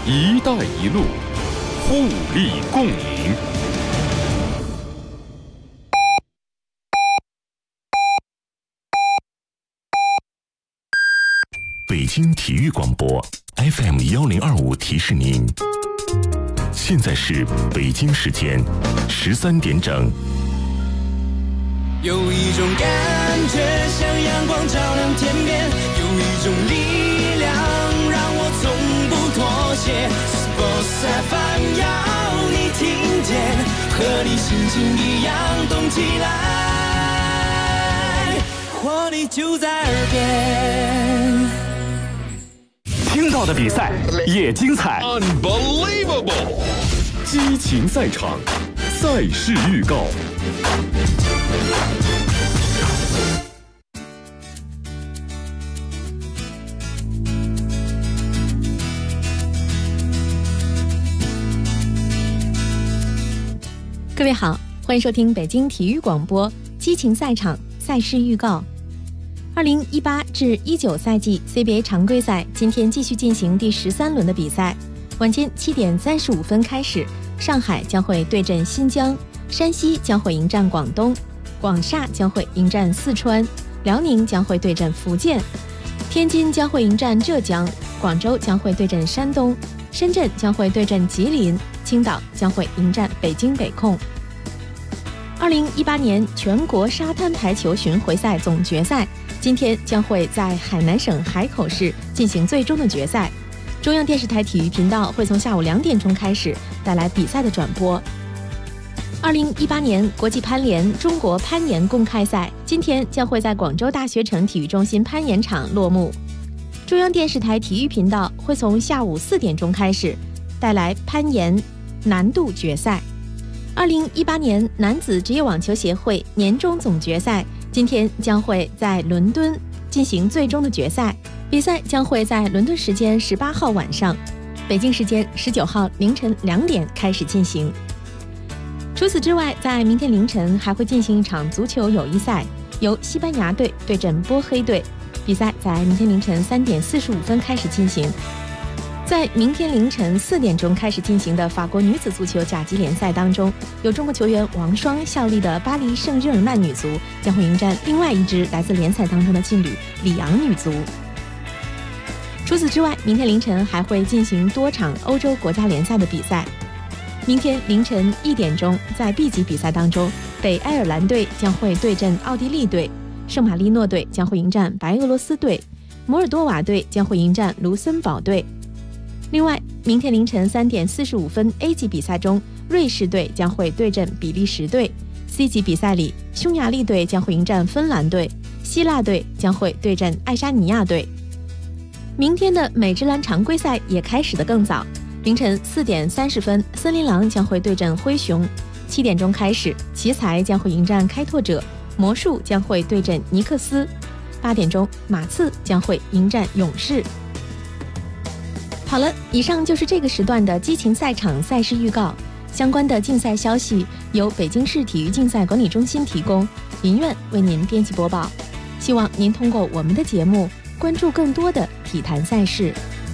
一带一路，互利共赢。 北京体育广播 FM1025提示您，现在是北京时间13点整。 有一种感觉像阳光照亮天边，有一种力量让我从不妥协。Sports FM 要你听见，和你心情一样动起来，活力就在耳边。 听到的比赛也精彩 Unbelievable！ 激情赛场，赛事预告。 各位好，欢迎收听北京体育广播激情赛场赛事预告。2018至19赛季 CBA 常规赛今天继续进行第13轮的比赛，晚间7点35分开始，上海将会对阵新疆，山西将会迎战广东，广厦将会迎战四川，辽宁将会对阵福建，天津将会迎战浙江，广州将会对阵山东，深圳将会对阵吉林，青岛将会迎战北京北控。2018年全国沙滩排球巡回赛总决赛今天将会在海南省海口市进行最终的决赛。中央电视台体育频道会从下午2点钟开始带来比赛的转播。2018年国际攀联中国攀岩公开赛今天将会在广州大学城体育中心攀岩场落幕。中央电视台体育频道会从下午4点钟开始带来攀岩难度决赛。2018年男子职业网球协会年终总决赛今天将会在伦敦进行最终的决赛，比赛将会在伦敦时间18号晚上，北京时间19号凌晨2点开始进行。除此之外，在明天凌晨还会进行一场足球友谊赛，由西班牙队对阵波黑队，比赛在明天凌晨3点45分开始进行。在明天凌晨4点钟开始进行的法国女子足球甲级联赛当中，由中国球员王霜效力的巴黎圣日耳曼女足将会迎战另外一支来自联赛当中的劲旅里昂女足。除此之外，明天凌晨还会进行多场欧洲国家联赛的比赛。明天凌晨1点钟，在 B 级比赛当中，北爱尔兰队将会对阵奥地利队，圣马力诺队将会迎战白俄罗斯队，摩尔多瓦队将会迎战卢森堡队。另外，明天凌晨3点45分 A 级比赛中，瑞士队将会对阵比利时队。C 级比赛里，匈牙利队将会迎战芬兰队，希腊队将会对阵爱沙尼亚队。明天的美职篮常规赛也开始得更早，凌晨4点30分，森林狼将会对阵灰熊；7点钟开始，奇才将会迎战开拓者，魔术将会对阵尼克斯；8点钟，马刺将会迎战勇士。好了，以上就是这个时段的激情赛场赛事预告。相关的竞赛消息由北京市体育竞赛管理中心提供，林苑为您编辑播报。希望您通过我们的节目关注更多的体坛赛事。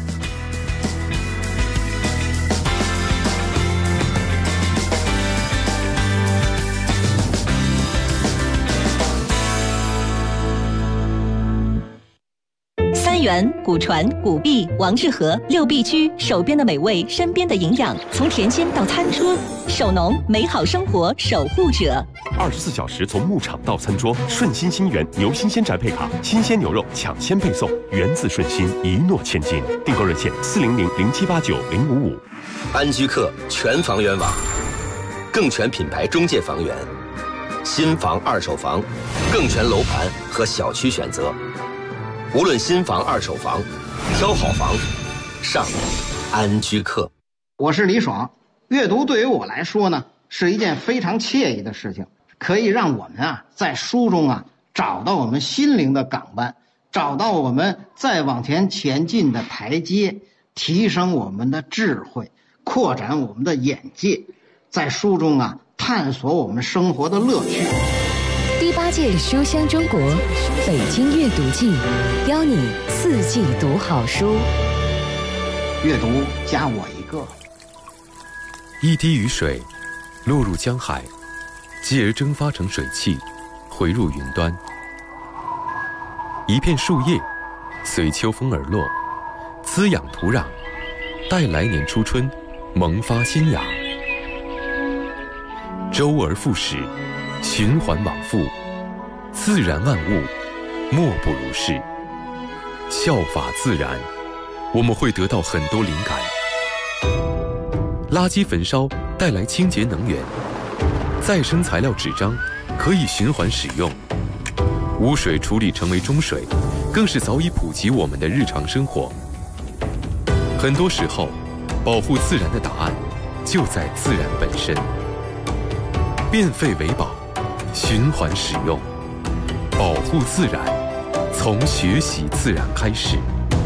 源、古传、古壁、王致和6必居，手边的美味，身边的营养，从甜心到餐桌，守农，美好生活守护者。 24小时从牧场到餐桌，顺心新源牛新鲜宅配卡，新鲜牛肉抢先配送，源自顺心，一诺千金。订购热线400-0789-055。 安居客全房源网，更全品牌中介房源，新房、二手房，更全楼盘和小区选择。无论新房、二手房，挑好房，上安居客。 我是李爽。阅读对于我来说呢，是一件非常惬意的事情，可以让我们在书中找到我们心灵的港湾，找到我们再往前前进的台阶，提升我们的智慧，扩展我们的眼界，在书中探索我们生活的乐趣。 第8届书香中国北京阅读季，邀你4季读好书。 阅读加我一个。 一滴雨水落入江海，继而蒸发成水汽，回入云端。一片树叶随秋风而落，滋养土壤，待来年初春萌发新芽。周而复始，循环往复，自然万物莫不如是。效法自然，我们会得到很多灵感。垃圾焚烧带来清洁能源，再生材料纸张可以循环使用，污水处理成为中水，更是早已普及我们的日常生活。很多时候，保护自然的答案就在自然本身。变废为宝，循环使用，保护自然，从学习自然开始。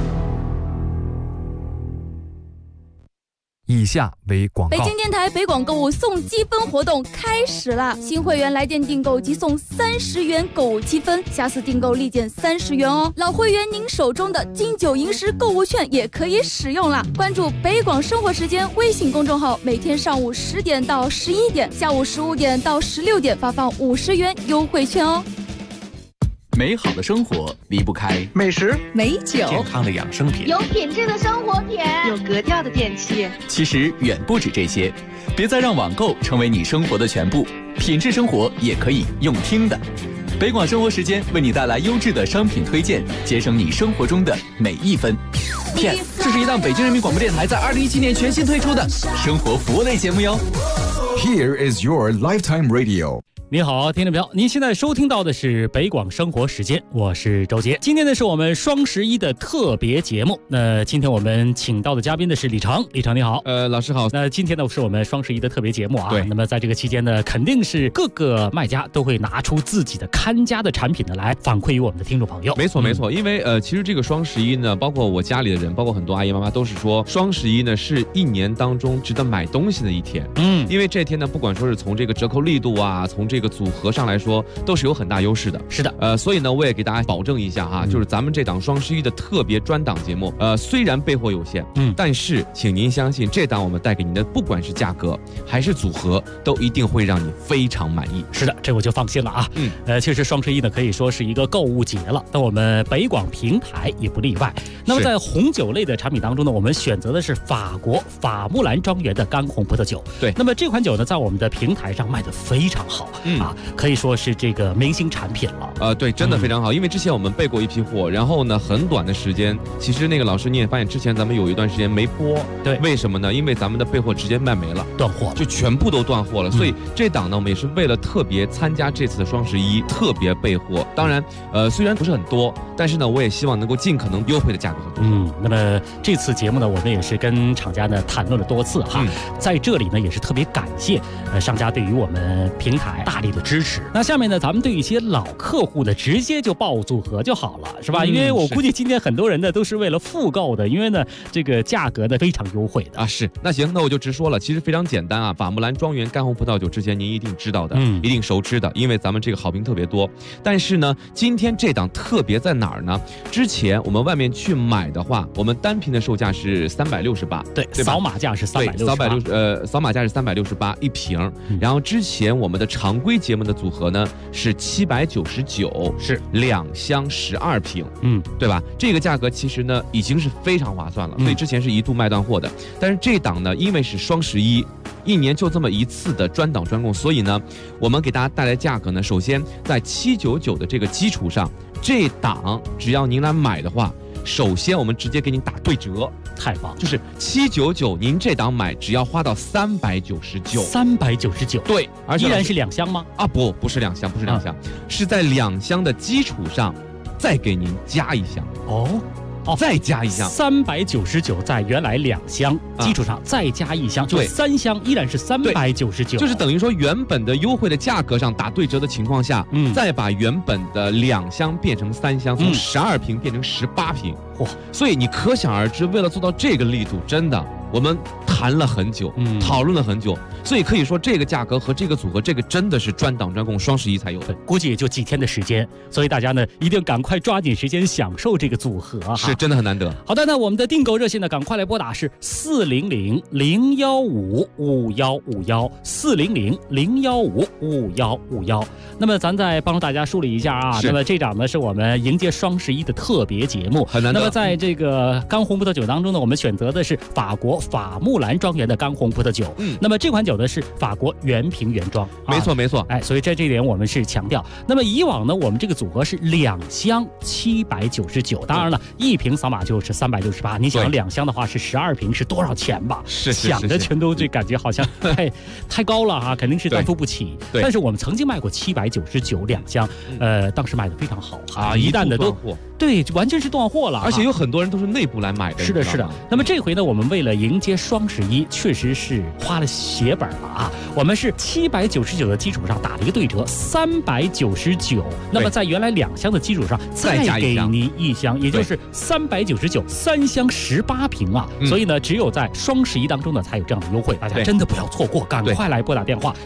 以下为广告。 北京电台北广购物送积分活动开始了，新会员来电订购即送30元购物积分，下次订购立减30元哦。老会员您手中的金九银十购物券也可以使用了。关注北广生活时间微信公众号，每天上午10点到11点，下午15点到16点发放50元优惠券哦。 美好的生活离不开美食、 美酒、 健康的养生品、 有品质的生活品、 有格调的电器。 其实远不止这些，别再让网购成为你生活的全部，品质生活也可以用听的。北广生活时间为你带来优质的商品推荐，节省你生活中的每一分。P.S. 这是一档北京人民广播电台在2017年全新推出的生活服务类节目哟。 Here is your lifetime radio。 你好，听众朋友，您现在收听到的是北广生活时间，我是周杰。今天呢是我们双11的特别节目。那今天我们请到的嘉宾呢是李成，李成你好。 老师好。 那今天呢是我们双11的特别节目啊。 对。 那么在这个期间呢，肯定是各个卖家都会拿出自己的看家的产品呢来反馈于我们的听众朋友。 没错没错，因为其实这个双11呢，包括我家里的人，包括很多阿姨妈妈都是说，双11呢是一年当中值得买东西的一天。因为这天呢，不管说是从这个折扣力度啊，从这个组合上来说都是有很大优势的。 是的， 所以呢，我也给大家保证一下哈，就是咱们这档双11的特别专档节目，虽然备货有限，但是请您相信，这档我们带给您的，不管是价格还是组合，都一定会让你非常满意。 是的，这我就放心了啊。其实双11呢可以说是一个购物节了，那我们北广平台也不例外。那么在红酒类的产品当中呢，我们选择的是法国法穆兰庄园的干红葡萄酒。 对， 那么这款酒呢，在我们的平台上卖得非常好，可以说是这个明星产品了。 对，真的非常好，因为之前我们备过一批货，然后呢，很短的时间，其实那个老师你也发现，之前咱们有一段时间没播。 对， 为什么呢？因为咱们的备货直接卖没了， 断货了， 就全部都断货了。所以这档呢，我们也是为了特别参加这次的双11，特别备货。当然，虽然不是很多，但是呢，我也希望能够尽可能优惠的价格和多。 那么这次节目呢，我们也是跟厂家呢谈论了多次哈，在这里呢也是特别感谢商家对于我们平台大力的支持。那下面呢，咱们对一些老客户的直接就报组合就好了，是吧？因为我估计今天很多人呢都是为了复购的，因为呢这个价格呢非常优惠的啊。是，那行，那我就直说了，其实非常简单啊。法穆兰庄园干红葡萄酒之前您一定知道的，一定熟知的，因为咱们这个好评特别多。但是呢，今天这档特别在哪儿呢？之前我们外面去买的话，我们单瓶的售价是368， 对，扫码价是368， 扫码价是368一瓶。然后之前我们的常规节目的组合呢是799， 是 2箱12瓶，对吧？这个价格其实呢已经是非常划算了，所以之前是一度卖断货的。但是这档呢，因为是双11，一年就这么一次的专档专供，所以呢，我们给大家带来价格呢，首先在799的这个基础上，这档只要您来买的话，首先我们直接给您打对折。 太棒， 就是799，您这档买只要花到399，对，而且依然是2箱吗？ 啊，不是2箱，不是2箱，是在2箱的基础上再给您加1箱。再加1箱 ，399在原来2箱基础上再加1箱，就3箱依然是399， 就是等于说原本的优惠的价格上打对折的情况下，再把原本的2箱变成3箱，从12瓶变成18瓶，所以你可想而知，为了做到这个力度，真的我们谈了很久，讨论了很久，所以可以说这个价格和这个组合，这个真的是专档专供双11才有的， 估计也就几天的时间，所以大家呢一定赶快抓紧时间享受这个组合哈， 是真的很难得。 好的，那我们的订购热线呢，赶快来拨打是400-015-5151，400-015-5151。那么咱再帮助大家梳理一下啊，那么这档呢是我们迎接双11的特别节目， 很难得。 那么在这个干红葡萄酒当中呢，我们选择的是法国法木兰庄园的干红葡萄酒，那么这款酒呢是法国原瓶原装， 没错没错， 所以在这一点我们是强调。那么以往呢，我们这个组合是2箱799，当然了，一瓶扫码就是368，你想2箱的话是12瓶，是多少钱吧？ 是想的全都就感觉好像太高了哈，肯定是担负不起。但是我们曾经卖过799，2箱，当时卖的非常好哈，一旦的都对，完全是断货了， 而且有很多人都是内部来买的。 是的，是的。那么这回呢，我们为了迎接双11，确实是花了血本了啊！我们是799的基础上打了一个对折，399。那么在原来2箱的基础上再给您1箱，也就是399，3箱18瓶啊！所以呢，只有在双11当中呢才有这样的优惠，大家真的不要错过，赶快来拨打电话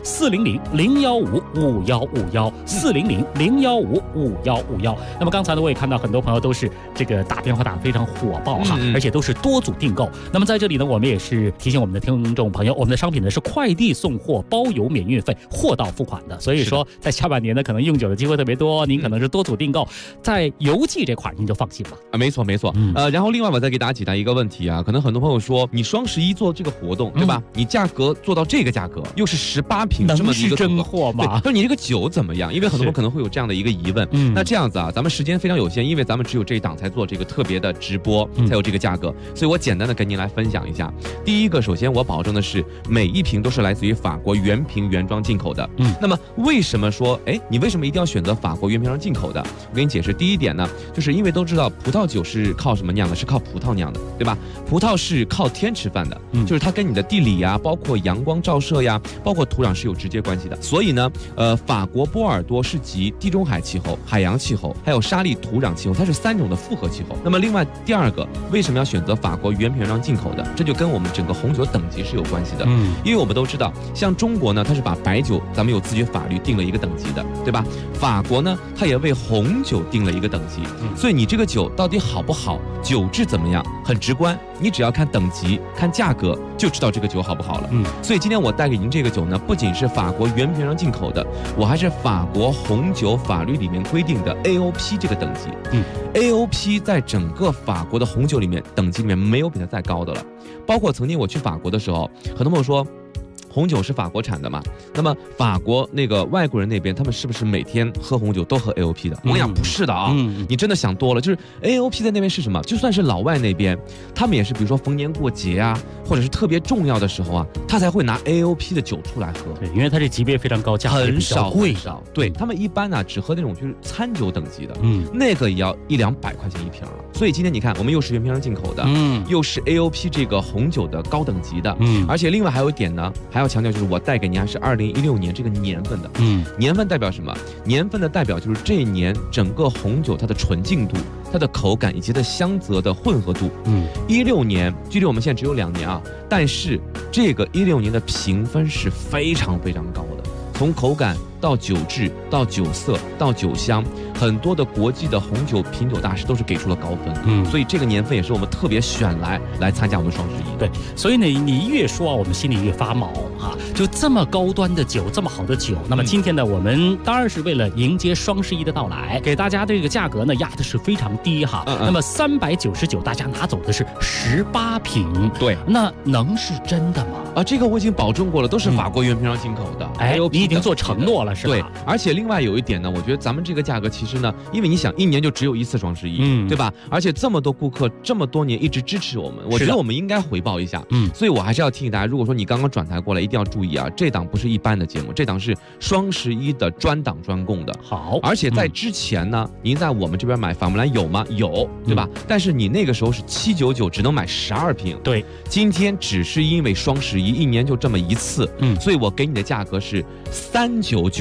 400-015-5151，400-015-5151。那么刚才呢，我也看到很多朋友都是这个打电话打得非常火爆哈，而且都是多组订购。那么在这里呢，我们也是提醒我们的听众朋友，我们的商品呢是快递送货，包邮免运费，货到付款的。所以说，在下半年呢，可能用酒的机会特别多，您可能是多组订购，在邮寄这块您就放心了啊。没错没错，然后另外我再给大家解答一个问题啊，可能很多朋友说，你双11做这个活动对吧？你价格做到这个价格，又是18瓶这么一个真货吗？ 对，说你这个酒怎么样？因为很多人可能会有这样的一个疑问。那这样子啊，咱们时间非常有限，因为咱们只有这一档才做这个特别的直播，才有这个价格，所以我简单的跟您来分享一下。第一个，首先我保证的是每一瓶都是来自于法国原瓶原装进口的。那么为什么说，你为什么一定要选择法国原瓶原装进口的？我给你解释。第一点呢，就是因为都知道葡萄酒是靠什么酿的？是靠葡萄酿的，对吧？葡萄是靠天吃饭的，就是它跟你的地理呀，包括阳光照射呀，包括土壤是有直接关系的。所以呢，法国波尔多是集地中海气候、海洋气候，还有沙砾土壤气候，它是3种的复合气候。那么另外第二个，为什么要选择法国原瓶原装进口的？这就跟我们整个红酒等级是有关系的。因为我们都知道，像中国呢，它是把白酒咱们有自己法律定了一个等级的，对吧？法国呢，它也为红酒定了一个等级。所以你这个酒到底好不好，酒质怎么样，很直观，你只要看等级、看价格就知道这个酒好不好了。所以今天我带给您这个酒呢，不仅是法国原瓶原装进口的，我还是法国红酒法律里面规定的 AOP 这个等级。AOP 在整个法国的红酒里面等级里面没有比它再高的了。包括曾经我去法国的时候，很多朋友说，红酒是法国产的嘛？那么法国那个外国人那边，他们是不是每天喝红酒都喝 AOP 的？我跟你讲，不是的啊，你真的想多了。就是 AOP 在那边是什么？就算是老外那边，他们也是，比如说逢年过节啊，或者是特别重要的时候啊，他才会拿 AOP 的酒出来喝。 对，因为它这级别非常高，价格很少贵少。对他们一般呢，只喝那种就是餐酒等级的，那个也要100-200块钱一瓶了。所以今天你看，我们又是原瓶进口的，又是 AOP 这个红酒的高等级的，而且另外还有一点呢，还要强调就是我带给您还是2016年这个年份的，年份代表什么？年份的代表就是这一年整个红酒它的纯净度、它的口感以及它的香泽的混合度。16年距离我们现在只有2年啊，但是这个16年的评分是非常非常高的，从口感到酒质到酒色到酒香，很多的国际的红酒品酒大师都是给出了高分。所以这个年份也是我们特别选来参加我们双11。 对，所以呢，你越说啊，我们心里越发毛啊！就这么高端的酒，这么好的酒，那么今天呢，我们当然是为了迎接双11的到来，给大家这个价格呢压的是非常低哈。那么399，大家拿走的是18瓶。 对， 那能是真的吗？ 啊，这个我已经保证过了，都是法国原瓶进口的。 你已经做承诺了是吧？ 对，而且另外有一点呢，我觉得咱们这个价格其实呢，因为你想1年就只有1次双11，对吧？而且这么多顾客这么多年一直支持我们，我觉得我们应该回报一下。所以我还是要提醒大家，如果说你刚刚转台过来，一定要注意啊，这档不是一般的节目，这档是双11的专档专供的。 好， 而且在之前呢，您在我们这边买法木兰有吗？有，对吧？但是你那个时候是799，只能买12瓶。 对， 今天只是因为双11，1年就这么1次，所以我给你的价格是399。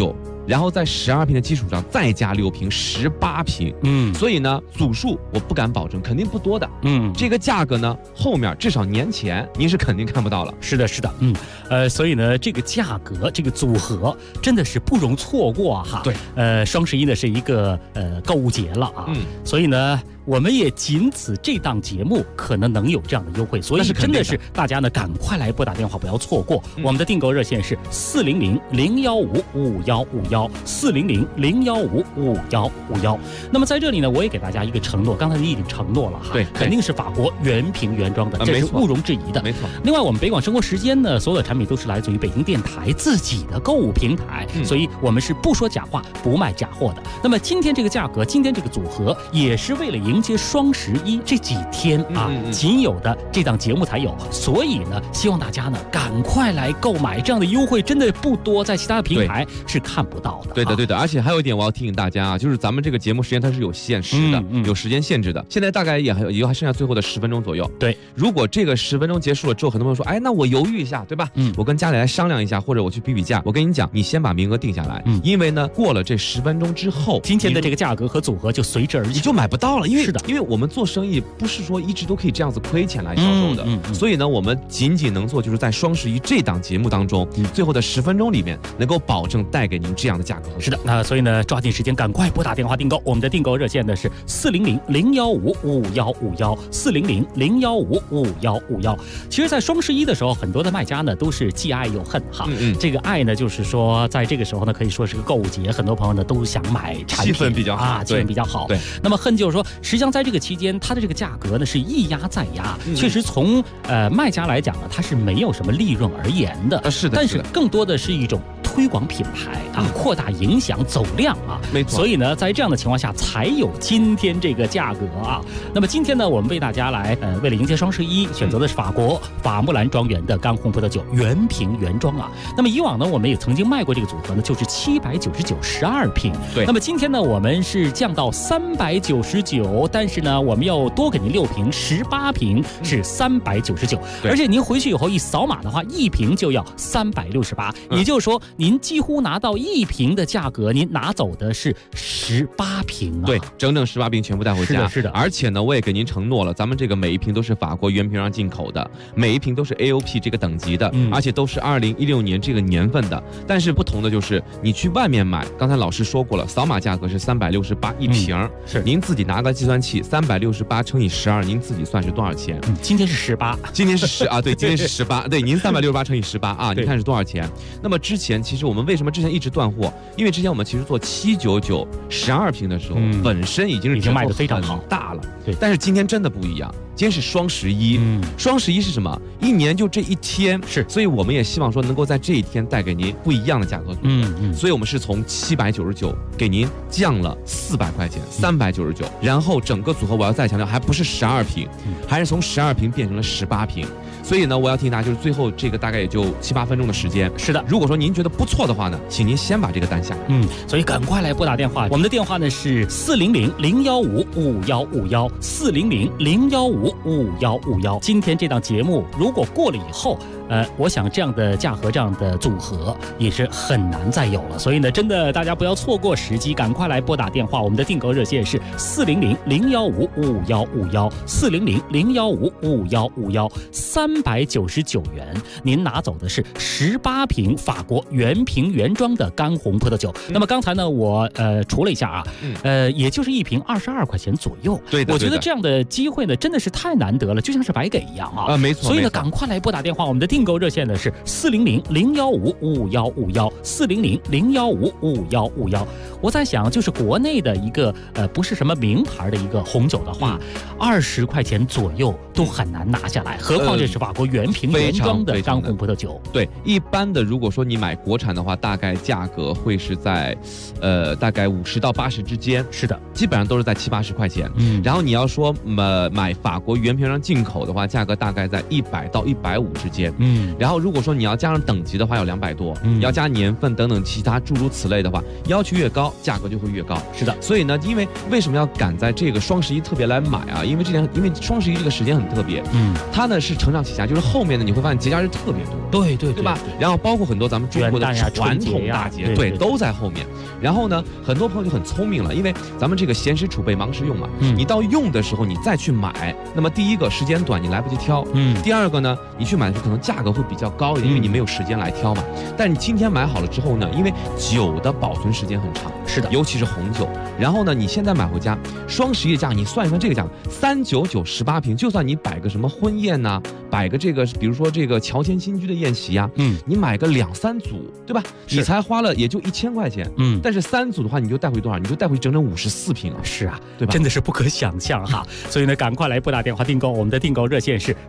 然后在12瓶的基础上再加6瓶，18瓶。所以呢，组数我不敢保证，肯定不多的。这个价格呢，后面至少年前您是肯定看不到了。 是的，是的，所以呢，这个价格，这个组合真的是不容错过哈。 对， 双11呢是一个购物节了啊，所以呢。我们也仅此这档节目可能能有这样的优惠，所以真的是大家呢赶快来拨打电话，不要错过。我们的订购热线是400-015-5151，400-015-5151。那么在这里呢，我也给大家一个承诺，刚才你已经承诺了哈， 对， 肯定是法国原瓶原装的，这是毋庸置疑的。 没错。 另外，我们北广生活时间呢，所有的产品都是来自于北京电台自己的购物平台，所以我们是不说假话，不卖假货的。那么今天这个价格，今天这个组合，也是为了迎接双11这几天啊，仅有的这档节目才有，所以呢，希望大家呢赶快来购买，这样的优惠真的不多，在其他的平台是看不到的。 对的，对的。而且还有一点我要提醒大家啊，就是咱们这个节目时间它是有限时的，有时间限制的。现在大概也还剩下最后的10分钟左右。 对， 如果这个10分钟结束了之后，很多朋友说，哎，那我犹豫一下，对吧？我跟家里来商量一下，或者我去比价。我跟你讲，你先把名额定下来，因为呢，过了这10分钟之后， 今天的这个价格和组合就随之而起， 你就买不到了。 是的， 因为我们做生意不是说一直都可以这样子亏钱来销售的，所以呢，我们仅能做就是在双11这档节目当中，最后的10分钟里面能够保证带给您这样的价格。 是的，那所以呢，抓紧时间赶快拨打电话订购，我们的订购热线呢是400-015-5151，400-015-5151。其实，在双11的时候，很多的卖家呢都是既爱又恨哈。这个爱呢，就是说在这个时候呢，可以说是个购物节，很多朋友呢都想买产品， 气氛比较好啊，气氛比较好。对，那么恨就是说，实际上在这个期间，它的这个价格呢是一压再压，确实从卖家来讲呢，它是没有什么利润而言的。 是的， 但是更多的是一种推广品牌啊，扩大影响走量啊， 没错。 所以呢，在这样的情况下，才有今天这个价格啊。那么今天呢，我们为大家来为了迎接双11，选择的是法国法木兰庄园的干红葡萄酒原瓶原装啊。那么以往呢，我们也曾经卖过这个组合呢，就是799，12瓶。 对。 那么今天呢，我们是降到399，但是呢，我们要多给您6瓶，18瓶是399。而且您回去以后一扫码的话，1瓶就要368，也就是说，您几乎拿到1瓶的价格，您拿走的是18瓶啊！ 对，整整18瓶全部带回家。 是的。 而且呢，我也给您承诺了，咱们这个每一瓶都是法国原瓶上进口的，每一瓶都是 AOP 这个等级的，而且都是2016年这个年份的。但是不同的就是，你去外面买，刚才老师说过了，扫码价格是368一瓶， 是您自己拿个计算器，368乘以12，您自己算是多少钱？ 今天是18， 今天是10啊，对，今天是18，对，您368乘以18啊，您看是多少钱？那么之前其实我们为什么之前一直断货？因为之前我们其实做799，12瓶的时候，本身已经卖得非常好大了，对。但是今天真的不一样。今天是双11，双11是什么？一年就这一天， 是， 所以我们也希望说能够在这一天带给您不一样的价格。所以我们是从799给您降了400块钱，399，然后整个组合我要再强调，还不是12瓶，还是从12瓶变成了18瓶。所以呢，我要提醒大家，就是最后这个大概也就7、8分钟的时间。 是的， 如果说您觉得不错的话呢，请您先把这个单下来。 所以赶快来拨打电话，我们的电话呢是400-015-5151，400-015-5151。今天这档节目如果过了以后，我想这样的价格、这样的组合也是很难再有了。所以呢，真的大家不要错过时机，赶快来拨打电话。我们的订购热线是400-015-5151，400-015-5151，399元，您拿走的是18瓶法国原瓶原装的干红葡萄酒。那么刚才呢，我除了一下啊，也就是1瓶22块钱左右。 对的， 我觉得这样的机会呢，真的是太难得了，就像是白给一样啊。 没错。 所以呢，赶快来拨打电话。我们的订购热线呢是400-015-5151，400-015-5151。我在想，就是国内的一个不是什么名牌的一个红酒的话，20块钱左右都很难拿下来，何况这是法国原瓶原装的干红葡萄酒。 对，一般的如果说你买国产的话，大概价格会是在大概50到80之间。 是的， 基本上都是在70、80块钱。然后你要说买法国原瓶上进口的话，价格大概在100到150之间。 然后如果说你要加上等级的话，要200多，要加年份等等其他诸如此类的话，要求越高，价格就会越高。 是的， 所以呢，因为为什么要赶在这个双11特别来买啊？因为双11这个时间很特别，它呢是承上启下，就是后面呢你会发现节假日特别多， 对吧？然后包括很多咱们中国的传统大节，对，都在后面。然后呢，很多朋友就很聪明了，因为咱们这个闲时储备，忙时用嘛，你到用的时候你再去买，那么第一个时间短，你来不及挑，第二个呢，你去买的时候可能价格会比较高一点，因为你没有时间来挑嘛。但是你今天买好了之后呢，因为酒的保存时间很长， 是的， 尤其是红酒。然后呢，你现在买回家，双11的价，你算一算这个价格，399 18瓶，就算你摆个什么婚宴呐，摆个这个，比如说这个乔迁新居的宴席啊，你买个2、3组，对吧？你才花了也就1000块钱，但是3组的话，你就带回多少？你就带回整整54瓶啊！ 是啊， 对吧？ 真的是不可想象哈。所以呢，赶快来拨打电话订购，我们的订购热线是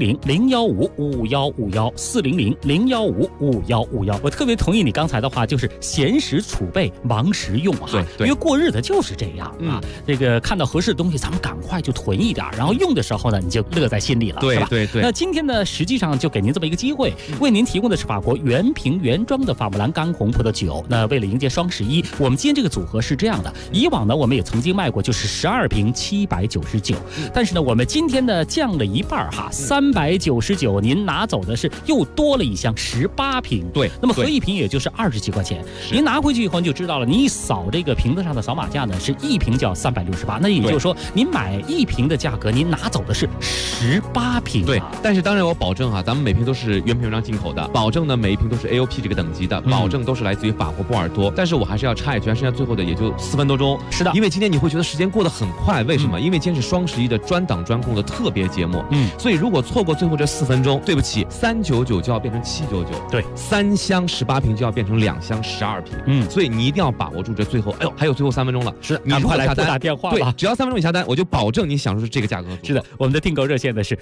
400-015-5151，400-015-5151。我特别同意你刚才的话，就是闲时储备，忙时用哈。对，因为过日子就是这样啊。这个看到合适的东西，咱们赶快就囤一点，然后用的时候呢，你就乐在心里了，是吧？ 对。 那今天呢，实际上就给您这么一个机会，为您提供的是法国原瓶原装的法布兰干红葡萄酒。那为了迎接双11，我们今天这个组合是这样的，以往呢我们也曾经卖过，就是12瓶799，但是呢我们今天呢降了一半哈，399，您拿走的是又多了一箱18瓶， 对， 那么合一瓶也就是20几块钱，您拿回去以后你就知道了，你一扫这个瓶子上的扫码价呢，是一瓶就要368，那也就是说您买1瓶的价格，您拿走的是18瓶， 对，但是当然我保证哈，咱们每瓶都是原瓶原装进口的，保证呢每一瓶都是 AOP 这个等级的，保证都是来自于法国波尔多。但是我还是要插一句，剩下最后的也就4分多钟。 是的， 因为今天你会觉得时间过得很快，为什么？因为今天是双11的专档专供的特别节目，所以如果错过最后这4分钟，对不起，399就要变成799， 对 ，3箱18瓶就要变成2箱12瓶，所以你一定要把握住这最后，还有最后3分钟了， 是，你快来拨打电话吧， 对，只要3分钟你下单，我就保证你享受是这个价格。 是的，我们的订购热线呢是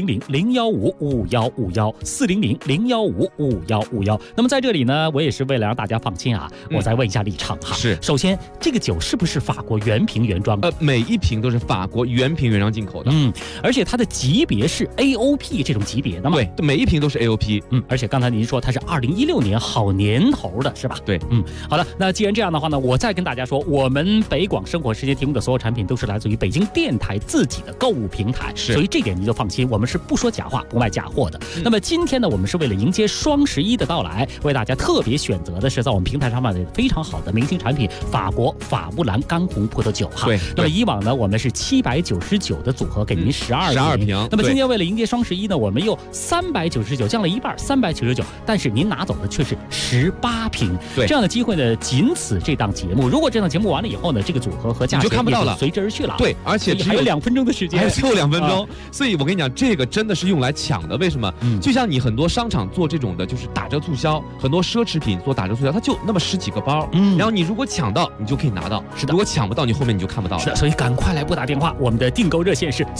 400-015-5151，400-015-5151。那么在这里呢，我也是为了让大家放心啊，我再问一下立场哈。 是， 首先这个酒是不是法国原瓶原装？ 每一瓶都是法国原瓶原装进口的。 而且它的级别是 AOP 这种级别的嘛？ 对，每一瓶都是 AOP。 而且刚才您说它是2016年好年头的是吧？ 对， 好了，那既然这样的话呢，我再跟大家说，我们北广生活时间提供的所有产品都是来自于北京电台自己的购物平台，所以这点您就放心，我们是不说假话，不卖假货的。那么今天呢，我们是为了迎接双11的到来，为大家特别选择的是在我们平台上卖的非常好的明星产品法国法布兰干红葡萄酒哈。 对， 那么以往呢，我们是799的组合给您12瓶，那么今天为了迎接双11呢，我们又399降了一半，399，但是您拿走的却是18瓶。 对， 这样的机会呢，仅此这档节目。如果这档节目完了以后呢，这个组合和价钱就看不到了， 随之而去了。 对，而且还有2分钟的时间， 还有最后2分钟，所以我跟你讲，这个真的是用来抢的。为什么？就像你很多商场做这种的，就是打折促销，很多奢侈品做打折促销，它就那么10几个包，然后你如果抢到，你就可以拿到； 是的， 如果抢不到，你后面你就看不到了。 是的，所以赶快来拨打电话，我们的订购热线是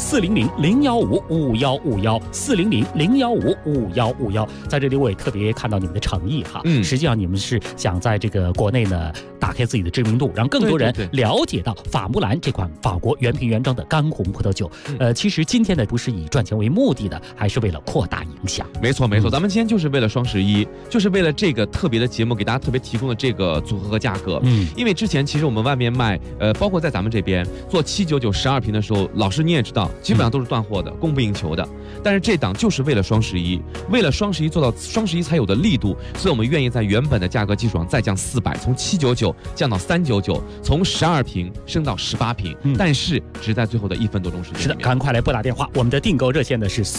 400-015-5151，400-015-5151。在这里我也特别看到你们的诚意哈，实际上你们是想在这个国内呢打开自己的知名度，让更多人了解到法穆兰这款法国原瓶原装的干红葡萄酒。其实今天呢不是以赚钱为目的的，还是为了扩大影响。 没错，咱们今天就是为了双11，就是为了这个特别的节目给大家特别提供的这个组合和价格。因为之前其实我们外面卖，包括在咱们这边做799 12瓶的时候，老师你也知道，基本上都是断货的，供不应求的。但是这档就是为了双11，为了双11做到双11才有的力度，所以我们愿意在原本的价格基础上再降400，从799降到399，从12瓶升到18瓶，但是只在最后的1分多钟时间。 是的，赶快来拨打电话，我们的订购热线呢是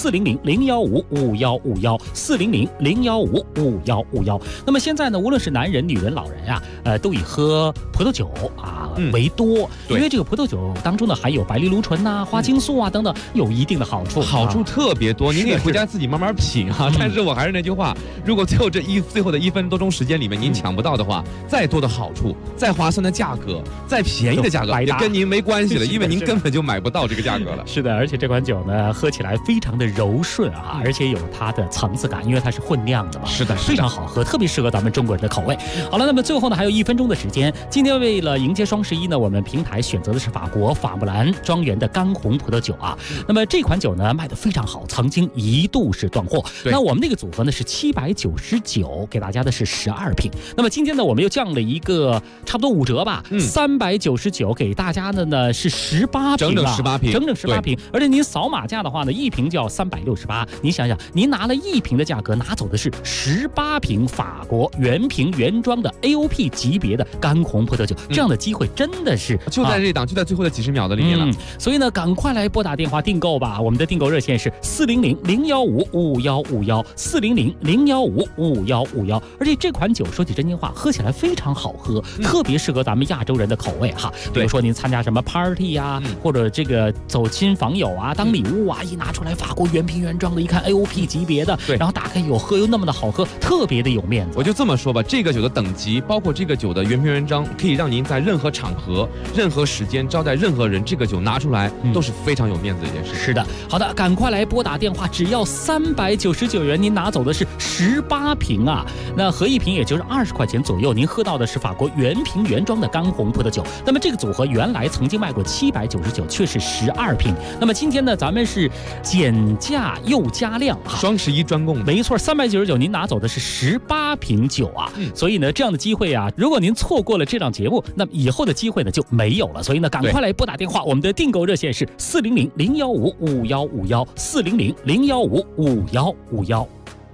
400-015-5151，400-015-5151。那么现在呢，无论是男人、女人、老人啊，都以喝葡萄酒为多，因为这个葡萄酒当中呢含有白藜芦醇呐、花青素啊等等，有一定的好处， 好处特别多。您可以回家自己慢慢品哈。但是我还是那句话，如果最后的1分多钟时间里面您抢不到的话，再多的好处、再划算的价格、再便宜的价格也跟您没关系了，因为您根本就买不到这个价格了。 是的，而且这款酒呢喝起来非常的柔顺啊，而且有它的层次感，因为它是混酿的嘛。 是的， 非常好喝，特别适合咱们中国人的口味。好了，那么最后呢还有1分钟的时间，今天为了迎接双11呢，我们平台选择的是法国法穆兰庄园的干红葡萄酒啊。那么这款酒呢卖得非常好，曾经一度是爽货。那我们那个组合呢是799，给大家的是12瓶。那么今天呢，我们又降了一个差不多5折吧，399给大家的呢是18瓶， 整18瓶， 而且您扫码价的话呢，1瓶就要368。您想想，您拿了1瓶的价格，拿走的是18瓶法国原瓶原装的 AOP 级别的干红葡萄酒，这样的机会真的是就在这档，就在最后的几十秒的里面了。 所以呢，赶快来拨打电话订购吧。我们的订购热线是400-015-5151，400-015-5151。而且这款酒说起真心话，喝起来非常好喝，特别适合咱们亚洲人的口味哈。比如说您参加什么 party 啊，或者这个走亲访友啊，当礼物啊，一拿出来法国原瓶原装的，一看 AOP 级别的，然后打开有喝又那么的好喝，特别的有面子。 我就这么说吧，这个酒的等级，包括这个酒的原瓶原装，可以让您在任何场合、任何时间招待任何人，这个酒拿出来都是非常有面子的一件事。 是的，好的，赶快来拨打电话，只要399元，您拿走的是18瓶啊，那合一瓶也就是20块钱左右，您喝到的是法国原瓶原装的干红葡萄酒。那么这个组合原来曾经卖过799，却是12瓶。那么今天呢，咱们是减价又加量， 双11专供， 没错，399您拿走的是18瓶酒啊。所以呢，这样的机会啊，如果您错过了这档节目，那么以后的机会呢就没有了。所以呢，赶快来拨打电话，我们的订购热线是400-015-5151，400-015-5151。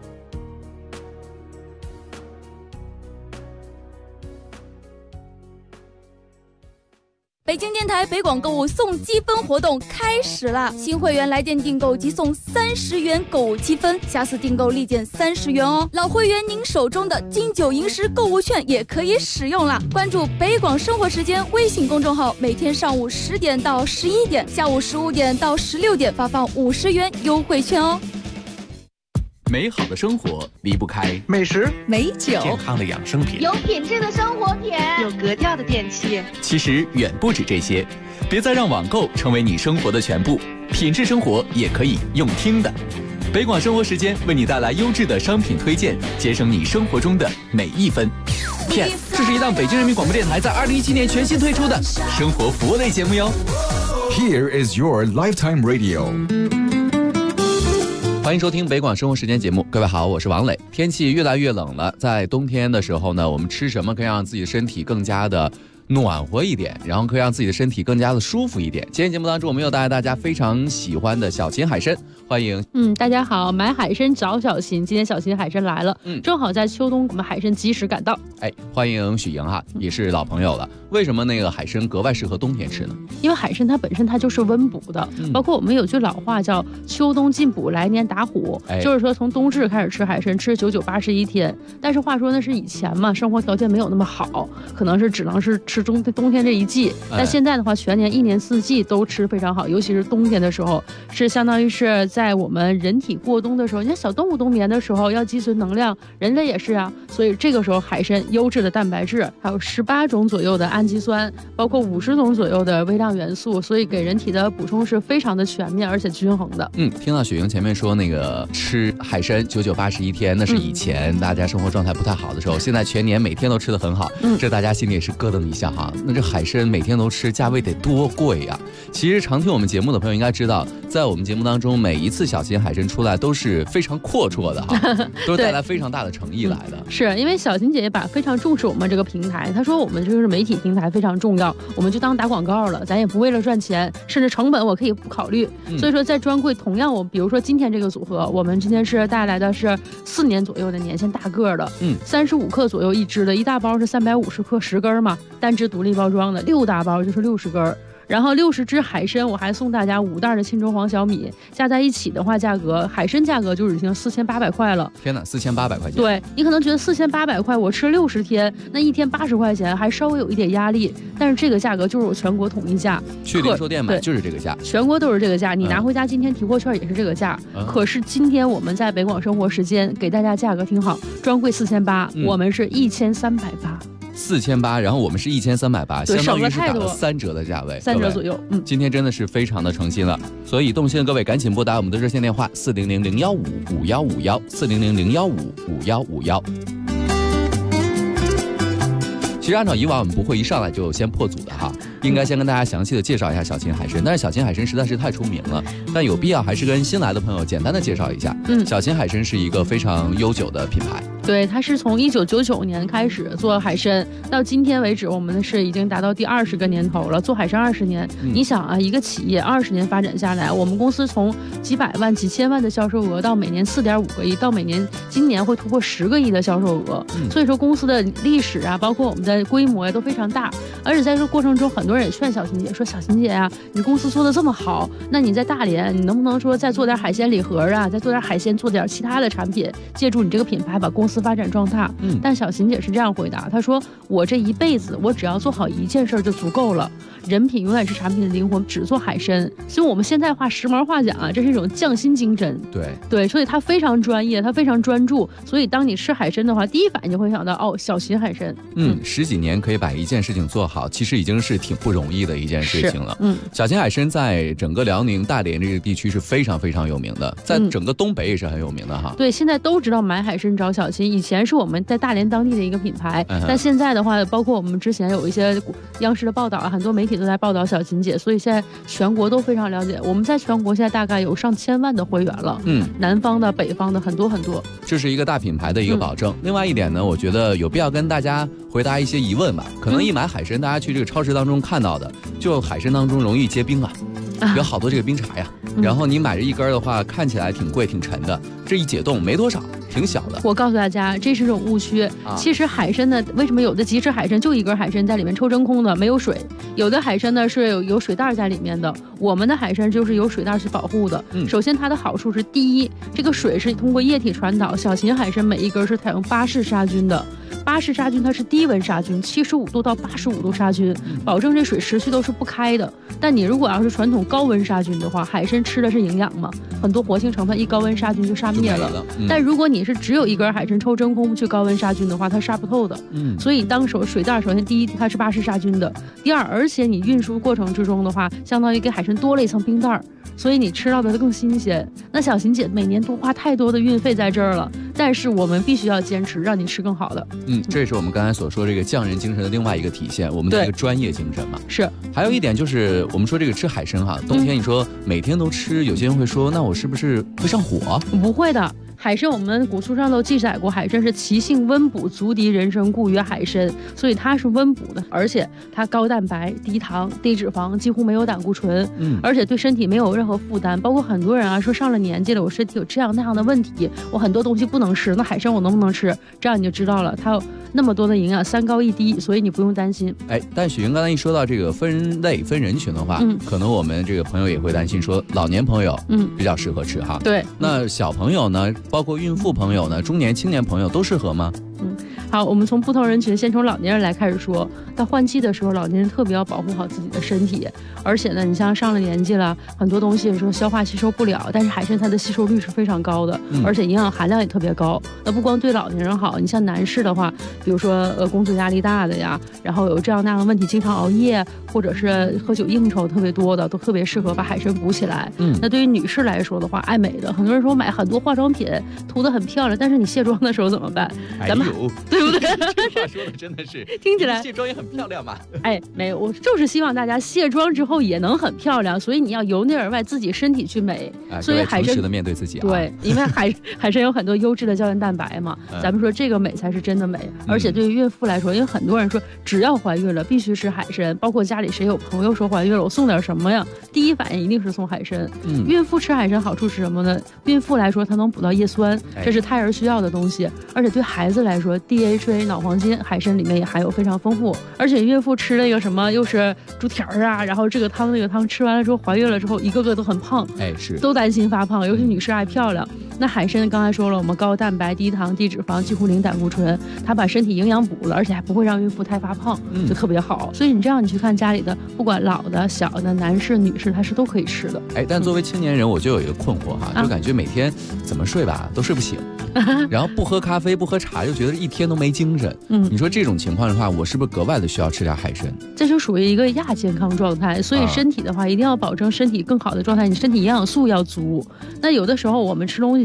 北京电台北广购物送积分活动开始啦！新会员来电订购即送30元购物积分，下次订购立减30元哦。老会员您手中的金九银十购物券也可以使用啦！关注北广生活时间微信公众号，每天上午10点到11点，下午15点到16点发放50元优惠券哦。 美好的生活离不开美食、 美酒、 健康的养生品， 有品质的生活品，有格调的电器。 其实远不止这些，别再让网购成为你生活的全部，品质生活也可以用听的。北广生活时间为你带来优质的商品推荐，节省你生活中的每一分。Yes， 这是一档北京人民广播电台在2017年全新推出的生活服务类节目哟。 Here is your lifetime radio。 欢迎收听北广生活时间节目，各位好，我是王磊。天气越来越冷了，在冬天的时候呢，我们吃什么可以让自己的身体更加的暖和一点，然后可以让自己的身体更加的舒服一点。今天节目当中，我们又带来大家非常喜欢的小秦海参，欢迎。 大家好，买海参找小秦，今天小秦海参来了，正好在秋冬，我们海参及时赶到。 欢迎许莹哈，也是老朋友了。为什么那个海参格外适合冬天吃呢？ 因为海参它本身它就是温补的，包括我们有句老话叫秋冬进补，来年打虎，就是说从冬至开始吃海参，吃99、81天。但是话说那是以前嘛，生活条件没有那么好，可能是只能是吃冬天这一季。但现在的话，全年1年4季都吃非常好，尤其是冬天的时候，是相当于是在我们人体过冬的时候，你看小动物冬眠的时候要积存能量，人类也是啊，所以这个时候海参优质的蛋白质，还有18种左右的氨基酸，包括50种左右的微量元素，所以给人体的补充是非常的全面而且均衡的。 听到雪莹前面说那个吃海参99、81天，那是以前大家生活状态不太好的时候，现在全年每天都吃得很好，这大家心里也是咯噔一下哈。那这海参每天都吃，价位得多贵呀？其实常听我们节目的朋友应该知道，在我们节目当中，每一次小秦海参出来都是非常阔绰的哈，都是带来非常大的诚意来的。 是因为小秦姐姐非常重视我们这个平台，她说我们就是媒体平台非常重要，我们就当打广告了，咱也不为了赚钱，甚至成本我可以不考虑。所以说在专柜同样比如说今天这个组合，我们今天是带来的是4年左右的年限大个的，35克左右一支的，一大包是350克10根嘛，单支独立包装的，6大包就是60根。然后60只海参，我还送大家5袋的沁州黄小米，加在一起的话，价格海参价格就已经4800块了。 天哪，4800块钱！ 对，你可能觉得4800块，我吃60天，那一天80块钱，还稍微有一点压力。但是这个价格就是我全国统一价， 去零售店买就是这个价， 全国都是这个价。你拿回家今天提货券也是这个价。可是今天我们在北广生活时间给大家价格挺好，专柜4800，我们是1380， 然后我们是1380，相当于是打了3折的价位 ，3折左右。 今天真的是非常的诚心了，所以动心的各位赶紧拨打我们的热线电话400-015-5151，400-015-5151。其实按照以往我们不会一上来就先破组的哈， 应该先跟大家详细的介绍一下小秦海参。但是小秦海参实在是太出名了，但有必要还是跟新来的朋友简单的介绍一下。小秦海参是一个非常悠久的品牌。 对，它是从1999年开始做海参，到今天为止，我们是已经达到第20个年头了，做海参20年。你想啊，一个企业20年发展下来，我们公司从几百万、几千万的销售额，到每年4.5个亿，到今年会突破10个亿的销售额。所以说公司的历史啊，包括我们的规模呀，都非常大。而且在这个过程中，很多人也劝小秦姐说：“小秦姐啊，你公司做的这么好，那你在大连，你能不能说再做点海鲜礼盒啊，再做点海鲜，做点其他的产品，借助你这个品牌把公司发展壮大？”但小秦姐是这样回答，她说：“我这一辈子，我只要做好一件事就足够了。人品永远是产品的灵魂，只做海参。所以我们现在话时髦话讲啊，这是一种匠心精神。对，所以他非常专业，他非常专注。所以当你吃海参的话，第一反应就会想到哦，小秦海参。 10几年可以把一件事情做好，其实已经是挺不容易的一件事情了。小秦海参在整个辽宁大连这个地区是非常非常有名的，在整个东北也是很有名的哈。 对，现在都知道买海参找小秦。以前是我们在大连当地的一个品牌，但现在的话，包括我们之前有一些央视的报道啊，很多媒体都在报道小秦姐，所以现在全国都非常了解。我们在全国现在大概有上千万的会员了，南方的、北方的很多很多。 这是一个大品牌的一个保证。另外一点呢，我觉得有必要跟大家回答一些疑问吧。可能一买海参，大家去这个超市当中看到的，就海参当中容易结冰啊，有好多这个冰碴呀。然后你买这一根的话，看起来挺贵挺沉的，这一解冻没多少，挺小的。 我告诉大家，这是种误区。其实海参呢，为什么有的即食海参就一根海参在里面抽真空的，没有水；有的海参呢是有水袋在里面的。我们的海参就是有水袋去保护的。首先它的好处是，第一，这个水是通过液体传导。小秦海参每一根是采用巴氏杀菌的。巴氏杀菌它是低温杀菌，75度到85度杀菌，保证这水持续都是不开的。但你如果要是传统高温杀菌的话，海参吃的是营养嘛，很多活性成分一高温杀菌就杀灭了。但如果你是只有一根海参抽真空去高温杀菌的话，它杀不透的。所以当水袋首先第一它是巴氏杀菌的，第二，而且你运输过程之中的话，相当于给海参多了一层冰袋，所以你吃到的更新鲜。那小秦姐每年多花太多的运费在这儿了，但是我们必须要坚持，让你吃更好的。 这也是我们刚才所说这个匠人精神的另外一个体现，我们的一个专业精神嘛。 是。 还有一点就是我们说这个吃海参哈，冬天你说每天都吃，有些人会说，那我是不是会上火？ 不会的。海参我们古书上都记载过，海参是其性温补，足敌人参，故曰海参，所以它是温补的，而且它高蛋白、低糖、低脂肪，几乎没有胆固醇，而且对身体没有任何负担。包括很多人啊说上了年纪了，我身体有这样那样的问题，我很多东西不能吃，那海参我能不能吃？这样你就知道了，它有那么多的营养，3高1低，所以你不用担心。 但许云刚才一说到这个分类分人群的话，可能我们这个朋友也会担心说，老年朋友比较适合吃哈。 对， 那小朋友呢，包括孕妇朋友呢，中年青年朋友都适合吗？ 好，我们从不同人群，先从老年人来开始说。到换季的时候，老年人特别要保护好自己的身体，而且呢，你像上了年纪了，很多东西说消化吸收不了，但是海参它的吸收率是非常高的，而且营养含量也特别高。那不光对老年人好，你像男士的话，比如说工作压力大的呀，然后有这样那样的问题，经常熬夜或者是喝酒应酬特别多的，都特别适合把海参补起来。那对于女士来说的话，爱美的，很多人说买很多化妆品涂得很漂亮，但是你卸妆的时候怎么办？咱们对不对？ 这话说的真的是听起来卸妆也很漂亮嘛。 没有，我就是希望大家卸妆之后也能很漂亮，所以你要由内而外自己身体去美。所以海参诚实的面对自己。 对，因为海参有很多优质的胶原蛋白嘛，咱们说这个美才是真的美。而且对于孕妇来说，因为很多人说只要怀孕了必须吃海参，包括家里谁有朋友说怀孕了，我送点什么呀？第一反应一定是送海参。孕妇吃海参好处是什么呢？孕妇来说，它能补到叶酸，这是胎儿需要的东西。而且对孩子来说 ，DHA 脑黄金海参里面也含有非常丰富。而且孕妇吃那个什么又是猪蹄儿啊，然后这个汤那个汤吃完了之后，怀孕了之后一个个都很胖， 是都担心发胖，尤其女士爱漂亮。那海参刚才说了，我们高蛋白、低糖、低脂肪，几乎零胆固醇，它把身体营养补了，而且还不会让孕妇太发胖，就特别好。所以你这样你去看家里的，不管老的、小的、男士、女士，它是都可以吃的。 但作为青年人，我就有一个困惑哈，就感觉每天怎么睡吧都睡不醒，然后不喝咖啡、不喝茶，又觉得一天都没精神。你说这种情况的话，我是不是格外的需要吃点海参？ 这就属于一个亚健康状态，所以身体的话一定要保证身体更好的状态，你身体营养素要足。那有的时候我们吃东西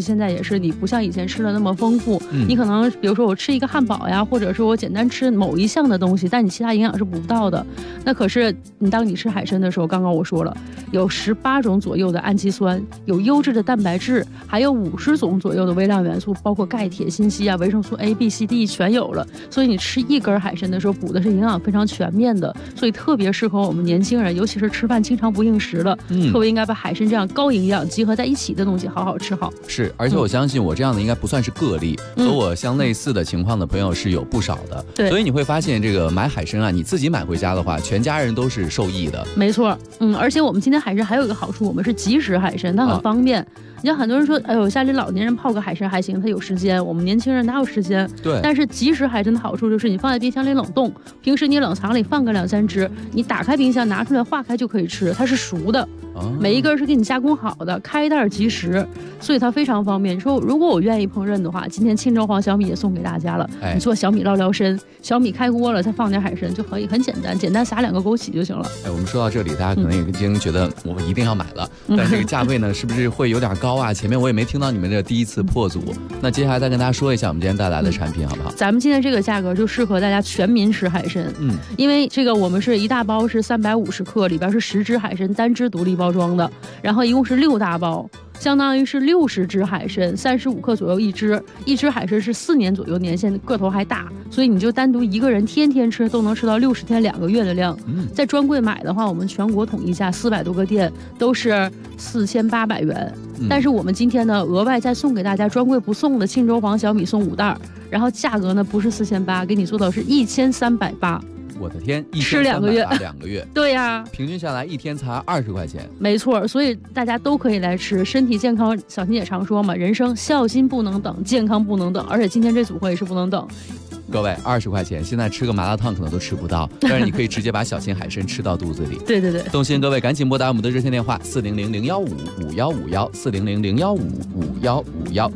现在也是你不像以前吃的那么丰富，你可能比如说我吃一个汉堡呀，或者是我简单吃某一项的东西，但你其他营养是补不到的。那可是当你吃海参的时候，刚刚我说了，有18种左右的氨基酸，有优质的蛋白质，还有50种左右的微量元素，包括钙、铁、锌、硒啊、维生素 A、B、C、D 全有了。所以你吃一根海参的时候，补的是营养非常全面的，所以特别适合我们年轻人，尤其是吃饭经常不应时的，特别应该把海参这样高营养集合在一起的东西好好吃好。 是，而且我相信我这样的应该不算是个例，和我相类似的情况的朋友是有不少的。 对， 所以你会发现这个买海参啊，你自己买回家的话，全家人都是受益的。 没错，而且我们今天海参还有一个好处，我们是即食海参，它很方便。你像很多人说，哎呦，家里老年人泡个海参还行，他有时间，我们年轻人哪有时间？ 对。 但是即食海参的好处就是你放在冰箱里冷冻，平时你冷藏里放个2、3只，你打开冰箱拿出来化开就可以吃，它是熟的。每一根是给你加工好的，开袋即食，所以它非常方便。你说如果我愿意烹饪的话，今天清粥黄小米也送给大家了。你做小米捞撩参，小米开锅了，再放点海参就可以，很简单，简单撒2个枸杞就行了。 我们说到这里，大家可能已经觉得我一定要买了，但这个价位呢，是不是会有点高啊？前面我也没听到你们这第一次破组，那接下来再跟大家说一下我们今天带来的产品好不好？ 咱们今天这个价格就适合大家全民吃海参，因为这个我们是一大包是350克，里边是10只海参单只独立包装的，然后一共是6大包，相当于是60只海参，35克左右一只海参是4年左右年限，个头还大，所以你就单独一个人天天吃都能吃到60天2个月的量。在专柜买的话，我们全国统一价400多个店都是4800元，但是我们今天呢额外再送给大家专柜不送的庆州黄小米送5袋，然后价格呢不是4800，给你做到是1380。 我的天， 吃2个月 ，2个月， 对呀， 平均下来一天才20块钱， 没错，所以大家都可以来吃，身体健康。小新也常说嘛，人生孝心不能等，健康不能等，而且今天这组合也是不能等。 各位，20块钱，现在吃个麻辣烫可能都吃不到，但是你可以直接把小心海参吃到肚子里。 对对对， 动心各位赶紧拨打我们的热线电话400-015-5151，400-015-5151。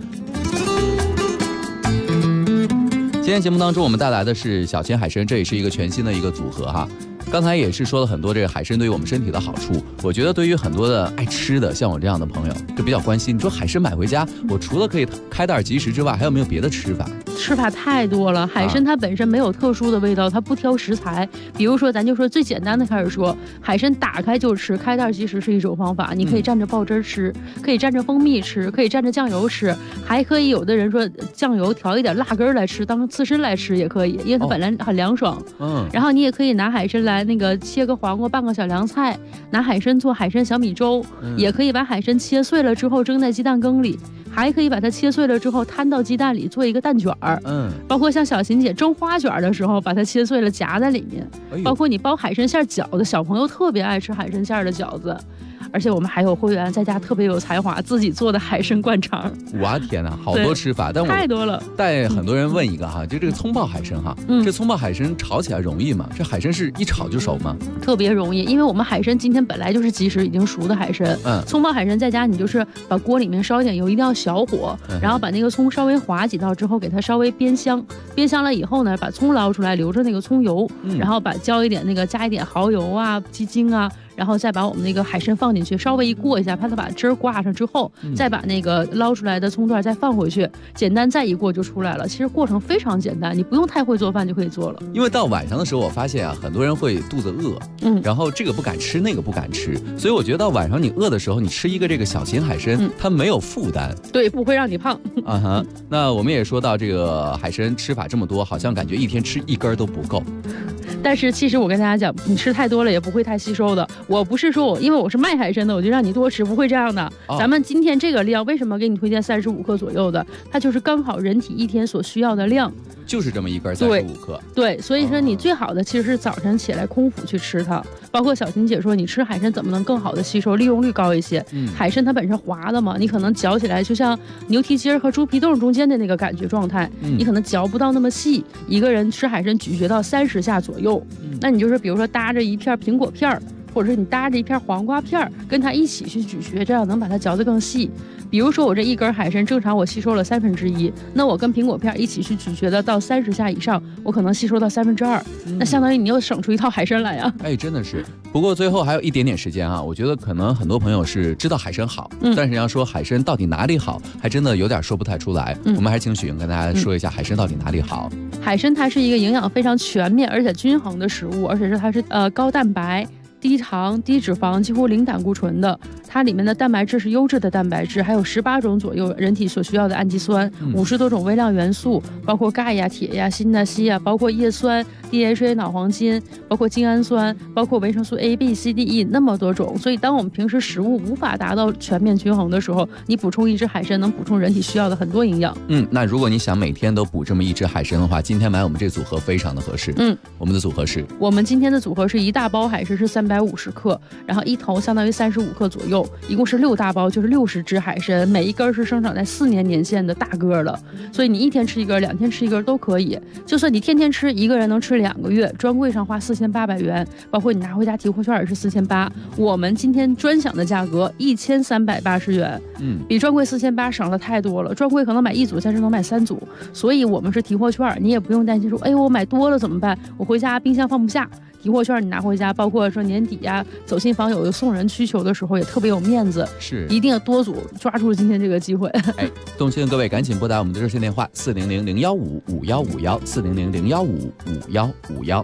今天节目当中，我们带来的是小鲜海参，这也是一个全新的一个组合哈。刚才也是说了很多这个海参对于我们身体的好处，我觉得对于很多的爱吃的，像我这样的朋友就比较关心。你说海参买回家，我除了可以开袋即食之外，还有没有别的吃法？ 吃法太多了，海参它本身没有特殊的味道，它不挑食材。比如说，咱就说最简单的开始说，海参打开就吃，开袋即食是一种方法。你可以蘸着爆汁吃，可以蘸着蜂蜜吃，可以蘸着酱油吃，还可以有的人说酱油调一点辣根来吃，当刺身来吃也可以，因为它本来很凉爽。然后你也可以拿海参来那个切个黄瓜拌个小凉菜，拿海参做海参小米粥，也可以把海参切碎了之后蒸在鸡蛋羹里，还可以把它切碎了之后摊到鸡蛋里做一个蛋卷儿。包括像小琴姐蒸花卷的时候，把它切碎了夹在里面。包括你包海参馅饺子，小朋友特别爱吃海参馅的饺子。而且我们还有会员在家特别有才华，自己做的海参灌肠。 哇天哪，好多吃法，但我太多了。 带很多人问一个哈，就这个葱爆海参哈，这葱爆海参炒起来容易吗？这海参是一炒就熟吗？ 特别容易，因为我们海参今天本来就是即食已经熟的海参。葱爆海参在家你就是把锅里面烧一点油，一定要小火，然后把那个葱稍微划几道之后，给它稍微煸香，煸香了以后呢，把葱捞出来，留着那个葱油，然后加一点蚝油啊、鸡精啊。然后再把我们那个海参放进去，稍微一过一下，怕它把汁儿挂上之后，再把那个捞出来的葱段再放回去，简单再一过就出来了。其实过程非常简单，你不用太会做饭就可以做了。 因为到晚上的时候，我发现啊，很多人会肚子饿，然后这个不敢吃，那个不敢吃，所以我觉得到晚上你饿的时候，你吃一个这个小型海参，它没有负担， 对，不会让你胖。 那我们也说到这个海参吃法这么多，好像感觉一天吃一根都不够。 但是其实我跟大家讲，你吃太多了也不会太吸收的。我不是说因为我是卖海参的，我就让你多吃，不会这样的。咱们今天这个量，为什么给你推荐35克左右的？它就是刚好人体一天所需要的量。 就是这么一根35克。 对，所以说你最好的其实是早晨起来空腹去吃它。包括小琴姐说，你吃海参怎么能更好的吸收，利用率高一些？海参它本身滑的嘛，你可能嚼起来就像牛蹄筋和猪皮冻中间的那个感觉状态，你可能嚼不到那么细。一个人吃海参咀嚼到30下左右，那你就是比如说搭着一片苹果片或者是你搭着一片黄瓜片跟它一起去咀嚼，这样能把它嚼得更细。比如说我这一根海参正常我吸收了1/3，那我跟苹果片一起去咀嚼的到30下以上，我可能吸收到2/3，那相当于你又省出一套海参来呀。 哎，真的是。不过最后还有一点点时间啊，我觉得可能很多朋友是知道海参好，但是要说海参到底哪里好，还真的有点说不太出来。我们还是请许莹跟大家说一下海参到底哪里好。 海参它是一个营养非常全面而且均衡的食物，而且它是高蛋白、低糖、低脂肪，几乎零胆固醇的。它里面的蛋白质是优质的蛋白质，还有18种左右人体所需要的氨基酸，50多种微量元素，包括钙呀、铁呀、锌呐、硒呀，包括叶酸、DHA 脑黄金，包括精氨酸，包括维生素 A、B、C、D、E 那么多种。所以当我们平时食物无法达到全面均衡的时候，你补充一只海参能补充人体需要的很多营养。 那如果你想每天都补这么一只海参的话，今天买我们这组合非常的合适。我们的组合是， 我们今天的组合是一大包海参是350克，然后一头相当于35克左右，一共是6大包，就是60只海参，每一根是生长在4年年限的大个了，所以你1天吃一根，2天吃一根都可以。就算你天天吃，一个人能吃2个月，专柜上花4800元，包括你拿回家提货券也是4800，我们今天专享的价格1380元，比专柜4800省了太多了。专柜可能买1组，但是能买3组，所以我们是提货券，你也不用担心说，哎，我买多了怎么办？我回家冰箱放不下。提货券你拿回家，包括说年底呀、走亲访友有送人需求的时候，也特别有面子。 是， 一定要多组，抓住今天这个机会。 哎，动心的各位赶紧拨打我们的热线电话400-015-5151，400-015-5151。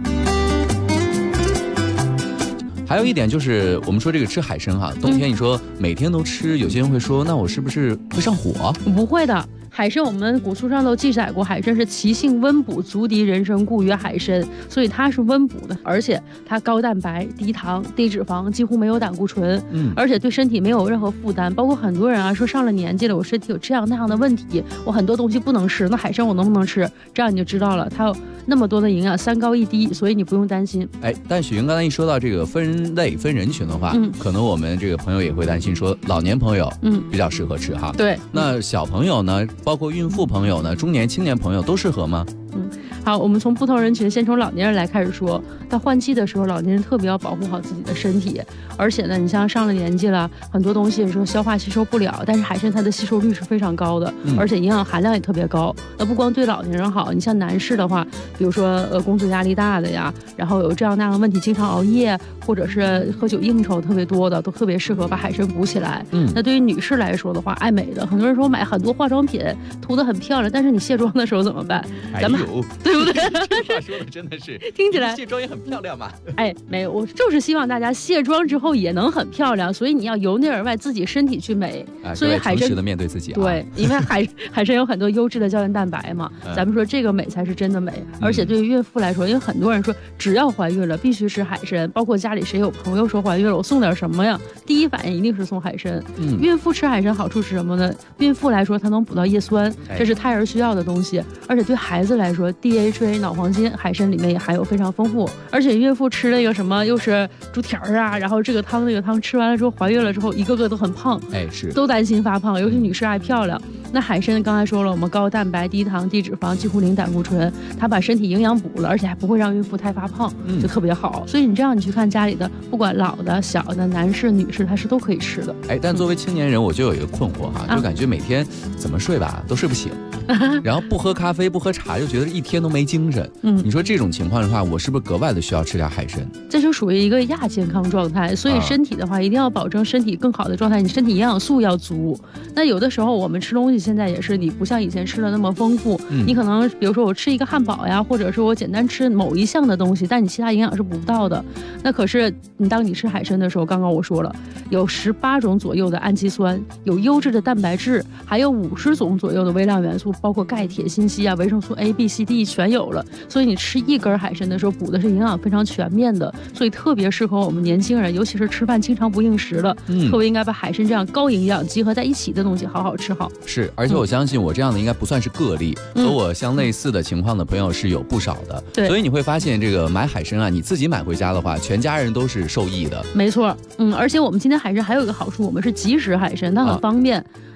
还有一点就是，我们说这个吃海参哈，冬天你说每天都吃，有些人会说，那我是不是会上火？ 不会的。海参我们古书上都记载过，海参是其性温补，足敌人参，故曰海参，所以它是温补的，而且它高蛋白、低糖、低脂肪，几乎没有胆固醇，而且对身体没有任何负担。包括很多人啊说上了年纪了，我身体有这样那样的问题，我很多东西不能吃，那海参我能不能吃？这样你就知道了，它有那么多的营养，3高1低，所以你不用担心。 哎，但许莹刚才一说到这个分类分人群的话，可能我们这个朋友也会担心说，老年朋友比较适合吃哈。 对， 那小朋友呢，包括孕妇朋友呢，中年青年朋友都适合吗？ 好，我们从不同人群，先从老年人来开始说。到换季的时候，老年人特别要保护好自己的身体，而且呢，你像上了年纪了，很多东西说消化吸收不了，但是海参它的吸收率是非常高的，而且营养含量也特别高。那不光对老年人好，你像男士的话，比如说工作压力大的呀，然后有这样那样的问题，经常熬夜或者是喝酒应酬特别多的，都特别适合把海参补起来。那对于女士来说的话，爱美的，很多人说买很多化妆品涂得很漂亮，但是你卸妆的时候怎么办？咱们对不对？ 这话说的真的是听起来卸妆也很漂亮嘛。 哎，没有，我就是希望大家卸妆之后也能很漂亮，所以你要由内而外自己身体去美。所以海参诚实的面对自己啊。 对，因为海参有很多优质的胶原蛋白嘛，咱们说这个美才是真的美。而且对于孕妇来说，因为很多人说只要怀孕了必须吃海参，包括家里谁有朋友说怀孕了，我送点什么呀？第一反应一定是送海参。孕妇吃海参好处是什么呢？孕妇来说，它能补到叶酸，这是胎儿需要的东西，而且对孩子来说 ，DHA 脑黄金海参里面也含有非常丰富。而且孕妇吃那个什么又是猪蹄儿啊，然后这个汤那个汤吃完了之后，怀孕了之后一个个都很胖， 是都担心发胖，尤其女士爱漂亮。那海参刚才说了，我们高蛋白、低糖、低脂肪，几乎零胆固醇，它把身体营养补了，而且还不会让孕妇太发胖，就特别好。所以你这样你去看家里的，不管老的、小的、男士、女士，它是都可以吃的。 但作为青年人，我就有一个困惑哈，就感觉每天怎么睡吧都睡不醒，然后不喝咖啡、不喝茶，就觉得一天都没精神。你说这种情况的话，我是不是格外的需要吃点海参？ 这就属于一个亚健康状态，所以身体的话一定要保证身体更好的状态，你身体营养素要足。那有的时候我们吃东西现在也是，你不像以前吃的那么丰富，你可能比如说我吃一个汉堡呀，或者是我简单吃某一项的东西，但你其他营养是补不到的。那可是当你吃海参的时候，刚刚我说了，有18种左右的氨基酸，有优质的蛋白质，还有50种左右的微量元素，包括钙、铁、锌、硒啊，维生素 A、B、C、D 全有了。所以你吃一根海参的时候，补的是营养非常全面的，所以特别适合我们年轻人，尤其是吃饭经常不应时的，特别应该把海参这样高营养集合在一起的东西好好吃好。 是，而且我相信我这样的应该不算是个例，和我相类似的情况的朋友是有不少的。 对， 所以你会发现这个买海参啊，你自己买回家的话，全家人都是受益的。 没错，而且我们今天海参还有一个好处，我们是即食海参，它很方便。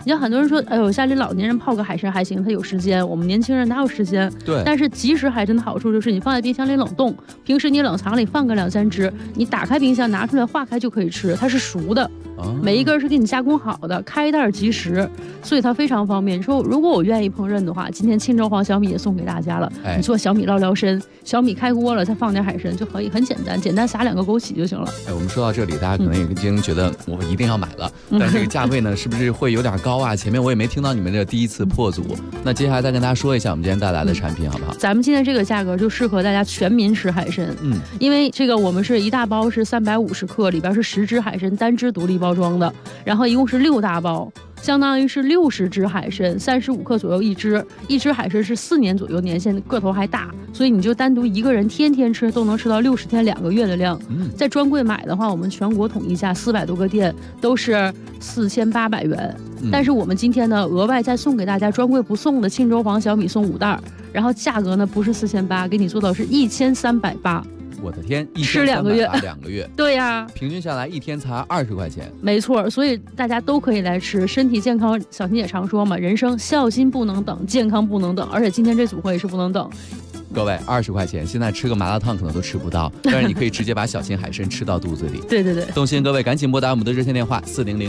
你像很多人说，哎呦，家里老年人泡个海参还行，他有时间，我们年轻人哪有时间？ 对。 但是即食海参的好处就是你放在冰箱里冷冻，平时你冷藏里放个2-3只，你打开冰箱拿出来化开就可以吃，它是熟的。每一根是给你加工好的，开袋即食，所以它非常方便。说如果我愿意烹饪的话，今天清粥黄小米也送给大家了。你做小米捞撩参，小米开锅了，再放点海参就可以，很简单，简单撒2个枸杞就行了。 我们说到这里，大家可能已经觉得我一定要买了，但这个价位呢，是不是会有点高啊？前面我也没听到你们这第一次破组，那接下来再跟大家说一下我们今天带来的产品好不好？ 咱们今天这个价格就适合大家全民吃海参，因为这个我们是一大包是350克，里边是10只海参单只独立包装的。然后一共是6大包，相当于是60只海参，35克左右一只海参是4年左右年限，个头还大，所以你就单独一个人天天吃都能吃到60天2个月的量。在专柜买的话，我们全国统一价400多个店都是4800元，但是我们今天呢额外再送给大家专柜不送的清粥黄小米送5袋，然后价格呢不是4800，给你做到是1380。 我的天， 吃2个月 ，2个月， 对呀， 平均下来一天才20块钱， 没错，所以大家都可以来吃，身体健康。小琴也常说嘛，人生孝心不能等，健康不能等，而且今天这组合也是不能等。 各位，20块钱，现在吃个麻辣烫可能都吃不到，但是你可以直接把小秦海参吃到肚子里。 对对对， 动心各位赶紧拨打我们的热线电话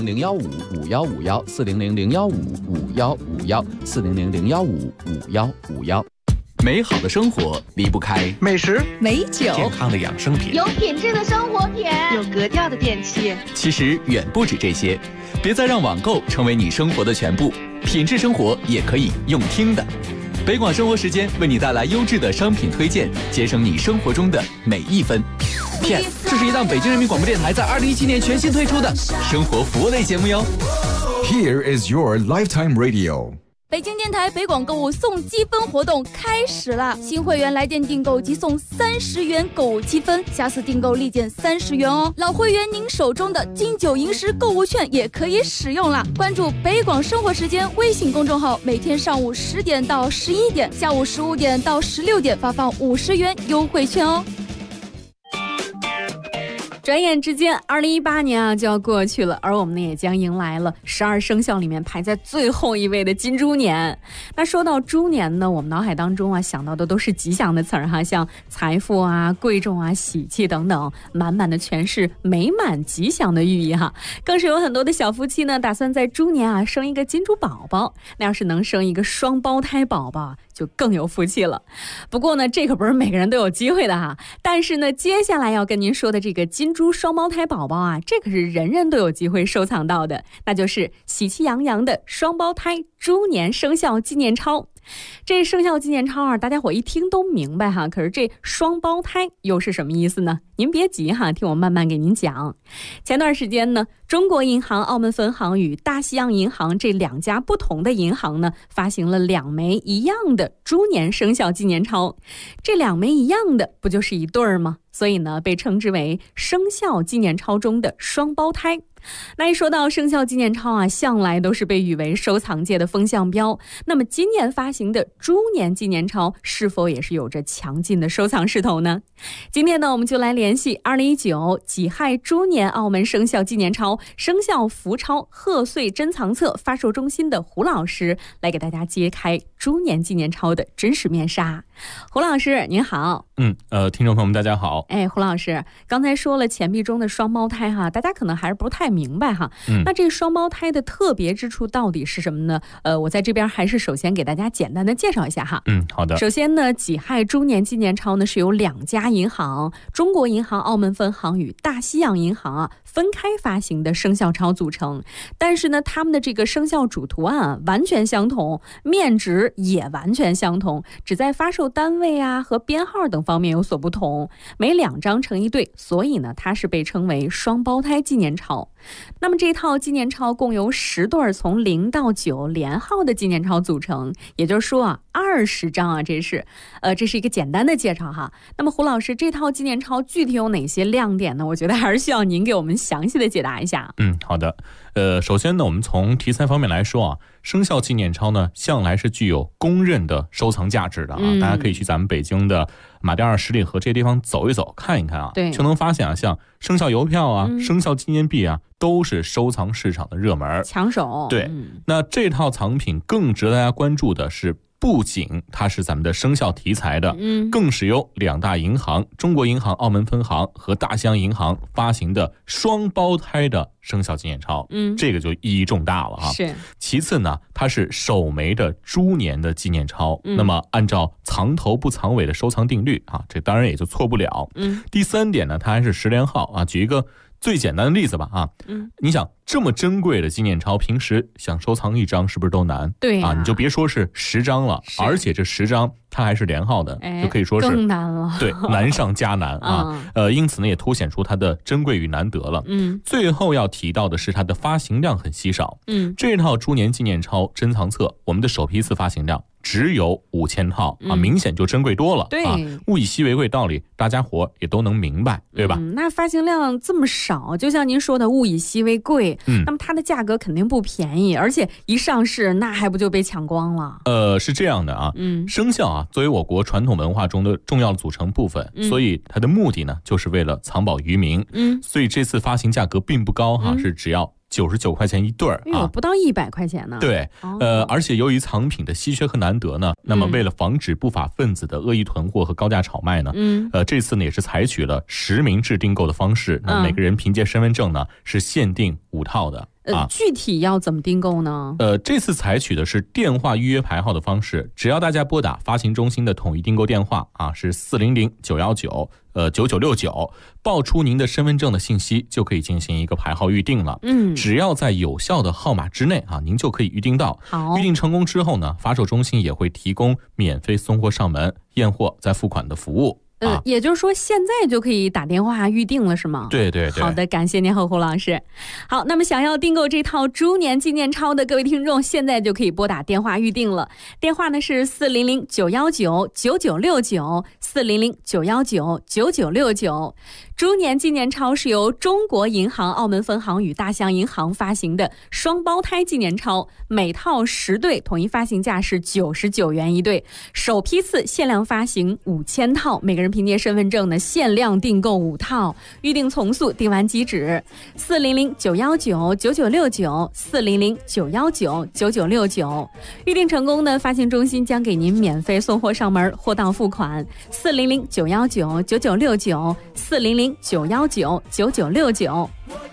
400-015-5151，400-015-5151，400-015-5151。美好的生活离不开美食、 美酒、 健康的养生品， 有品质的生活品， 有格调的电器。 其实远不止这些，别再让网购成为你生活的全部，品质生活也可以用听的。北广生活时间为你带来优质的商品推荐，节省你生活中的每一分。Yes， 这是一档北京人民广播电台在2017年全新推出的生活服务类节目哟。 Here is your lifetime radio。 北京电台北广购物送积分活动开始了，新会员来电订购即送30元购物积分，下次订购立减30元哦。老会员您手中的金九银十购物券也可以使用了。关注北广生活时间微信公众号，每天上午10点到11点，下午15点到16点发放50元优惠券哦。 转眼之间2018年就要过去了，而我们呢也将迎来了12生肖里面排在最后一位的金猪年。那说到猪年呢，我们脑海当中想到的都是吉祥的词儿哈，像财富贵重喜气等等，满满的全是美满吉祥的寓意哈。更是有很多的小夫妻呢打算在猪年生一个金猪宝宝，那要是能生一个双胞胎宝宝就更有福气了。不过呢这可不是每个人都有机会的哈，但是呢接下来要跟您说的这个金猪双胞胎宝宝这可是人人都有机会收藏到的，那就是喜气洋洋的双胞胎猪年生肖纪念钞。这生肖纪念钞大家伙一听都明白哈，可是这双胞胎又是什么意思呢？您别急哈，听我慢慢给您讲。前段时间呢，中国银行澳门分行与大西洋银行这2家不同的银行呢，发行了2枚一样的猪年生肖纪念钞。这2枚一样的不就是一对儿吗？所以呢，被称之为生肖纪念钞中的双胞胎。那一说到生肖纪念钞向来都是被誉为收藏界的风向标。那么今年发行的猪年纪念钞是否也是有着强劲的收藏势头呢？今天呢，我们就来联系2019己亥猪年澳门生肖纪念钞生肖福钞贺岁珍藏册发售中心的胡老师，来给大家揭开猪年纪念钞的真实面纱。胡老师您好。 听众朋友们大家好。 胡老师刚才说了钱币中的双胞胎哈，大家可能还是不太明白哈。那这双胞胎的特别之处到底是什么呢？我在这边还是首先给大家简单的介绍一下哈。 好的。 首先呢，己亥猪年纪念钞呢是由2家银行，中国银行澳门分行与大西洋银行分开发行的生肖钞组成，但是呢，他们的这个生肖主图案完全相同，面值也完全相同，只在发售单位和编号等方面有所不同，每2张成一对，所以呢，它是被称为双胞胎纪念钞。那么这套纪念钞共由10对从0到9连号的纪念钞组成，也就是说20张这是一个简单的介绍哈。那么胡老师，这套纪念钞具体有哪些亮点呢？我觉得还是需要您给我们详细的解答一下。 好的。首先呢，我们从题材方面来说生肖纪念钞呢向来是具有公认的收藏价值的大家可以去咱们北京的马甸二十里河这些地方走一走看一看啊， 对， 就能发现啊，像生肖邮票啊、生肖纪念币啊，都是收藏市场的热门抢手。 对，那这套藏品更值得大家关注的是，不仅它是咱们的生肖题材的，更是由2大银行中国银行澳门分行和大西洋银行发行的双胞胎的生肖纪念钞，这个就意义重大了哈。 是。 其次呢，它是首枚的猪年的纪念钞，那么按照藏头不藏尾的收藏定律啊，这当然也就错不了。第3点呢，它还是10连号啊。举一个最简单的例子吧啊，你想这么珍贵的纪念钞，平时想收藏1张是不是都难？ 对啊，你就别说是10张了，而且这10张它还是连号的，就可以说是更难了。 对，难上加难啊。因此呢，也凸显出它的珍贵与难得了。最后要提到的是它的发行量很稀少。这套猪年纪念钞珍藏册，我们的首批次发行量只有5000套啊，明显就珍贵多了。 对， 物以稀为贵道理，大家伙也都能明白，对吧？ 那发行量这么少，就像您说的物以稀为贵，那么它的价格肯定不便宜，而且一上市那还不就被抢光了？ 是这样的啊，生肖啊作为我国传统文化中的重要的组成部分，所以它的目的呢就是为了藏宝于民。所以这次发行价格并不高哈，是只要99块钱一对啊， 不到100块钱呢。 对，而且由于藏品的稀缺和难得呢，那么为了防止不法分子的恶意囤货和高价炒卖呢，这次呢也是采取了实名制订购的方式，那每个人凭借身份证呢是限定5套的。 具体要怎么订购呢？ 这次采取的是电话预约排号的方式，只要大家拨打发行中心的统一订购电话啊，是400-919-9969，报出您的身份证的信息，就可以进行一个排号预定了。只要在有效的号码之内啊，您就可以预定到。预定成功之后呢，发售中心也会提供免费送货上门、验货再付款的服务。 也就是说现在就可以打电话预定了是吗？ 对对对。 好的，感谢您胡老师。好，那么想要订购这套猪年纪念钞的各位听众，现在就可以拨打电话预定了。电话呢是400-919-9969，400-919-9969。猪年纪念钞是由中国银行澳门分行与大西洋银行发行的双胞胎纪念钞，每套10对，统一发行价是99元一对，首批次限量发行5000套，每个人凭借身份证呢限量订购5套，预定从速，订完即止。400-919-9969，400-919-9969，预定成功呢，发行中心将给您免费送货上门，货到付款。400-919-9969，400-919-9969。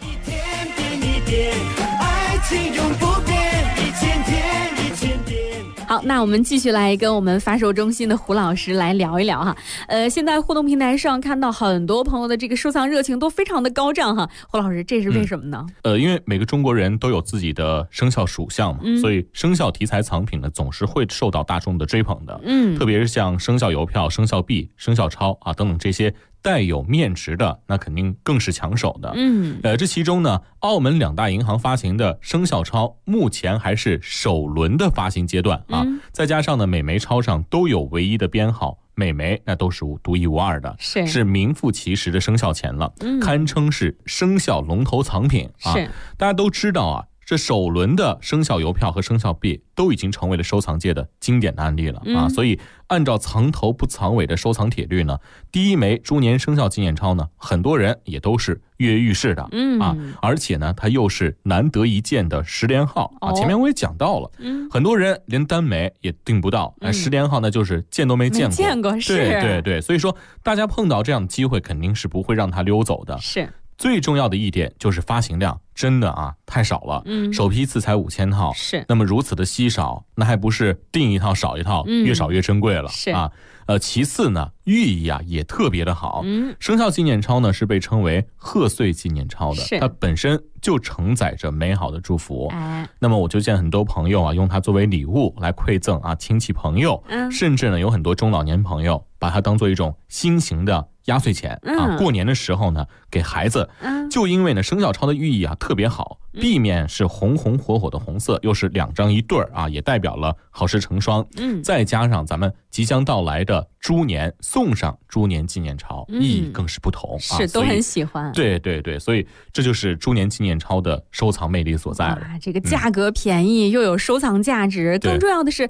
好，那我们继续来跟我们发售中心的胡老师来聊一聊哈。现在互动平台上看到很多朋友的这个收藏热情都非常的高涨哈。胡老师，这是为什么呢？ 因为每个中国人都有自己的生肖属相嘛，所以生肖题材藏品呢总是会受到大众的追捧的。特别是像生肖邮票、生肖币、生肖钞啊等等这些带有面值的，那肯定更是抢手的。这其中呢，澳门2大银行发行的生肖钞目前还是首轮的发行阶段啊，再加上呢每枚钞上都有唯一的编号，每枚那都是独一无二的，是名副其实的生肖钱了，堪称是生肖龙头藏品啊。大家都知道啊，这首轮的生肖邮票和生肖币都已经成为了收藏界的经典的案例了啊，所以按照藏头不藏尾的收藏铁律呢，第一枚猪年生肖纪念钞呢，很多人也都是跃跃欲试的而且呢，它又是难得一见的10连号啊。前面我也讲到了，很多人连单枚也订不到，10连号呢就是见都没见过，对对对，所以说大家碰到这样的机会，肯定是不会让它溜走的。 是。 最重要的一点就是发行量真的啊太少了，首批次才5000套， 是。 那么如此的稀少，那还不是订一套少一套，越少越珍贵了啊。其次呢，寓意啊也特别的好。生肖纪念钞呢是被称为贺岁纪念钞的，它本身就承载着美好的祝福。那么我就见很多朋友啊用它作为礼物来馈赠啊亲戚朋友，甚至呢有很多中老年朋友把它当做一种新型的压岁钱啊，过年的时候呢给孩子。就因为呢生肖钞的寓意啊特别好，币面是红红火火的红色，又是2张一对啊，也代表了好事成双。再加上咱们即将到来的猪年，送上猪年纪念钞，意义更是不同是都很喜欢。 对对对，所以这就是猪年纪念钞的收藏魅力所在了。 这个价格便宜又有收藏价值，更重要的是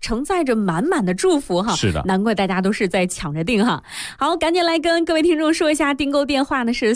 承载着满满的祝福哈。 是的， 难怪大家都是在抢着订哈。好，赶紧来跟各位听众说一下订购电话呢是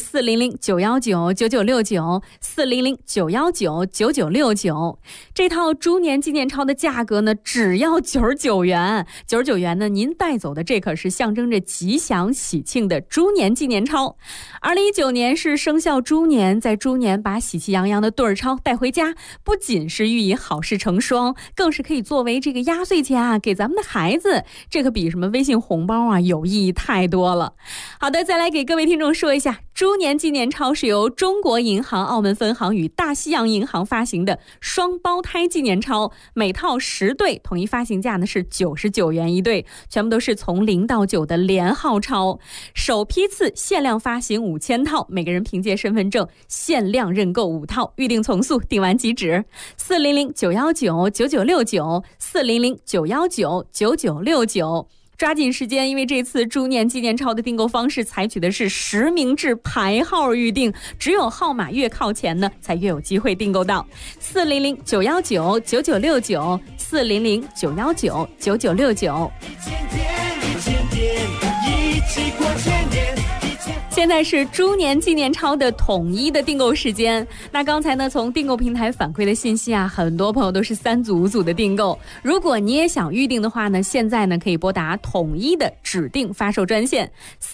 400-919-9969，400-919-9969。这套猪年纪念钞的价格呢只要99元，99元呢您带走的这可是象征着吉祥喜庆的猪年纪念钞。2019年是生肖猪年，在猪年把喜气洋洋的对儿钞带回家，不仅是寓意好事成双，更是可以作为这个压岁钱啊给咱们的孩子，这可比什么微信红包啊有意义太多了。好的，再来给各位听众说一下，猪年纪念钞是由中国银行澳门分行与大西洋银行发行的双胞胎纪念钞，每套10对，统一发行价呢是99元一对，全部都是从0到9的连号钞，首批次限量发行5000套，每个人凭借身份证限量认购5套，预定从速，订完即止。400-919-9969，400-919-9969。抓紧时间，因为这次猪年纪念钞的订购方式采取的是实名制排号预定，只有号码越靠前呢才越有机会订购到。400-919-9969，400-919-9969。现在是猪年纪念钞的统一的订购时间。那刚才呢，从订购平台反馈的信息啊，很多朋友都是3组5组的订购。如果你也想预定的话呢，现在呢可以拨打统一的指定发售专线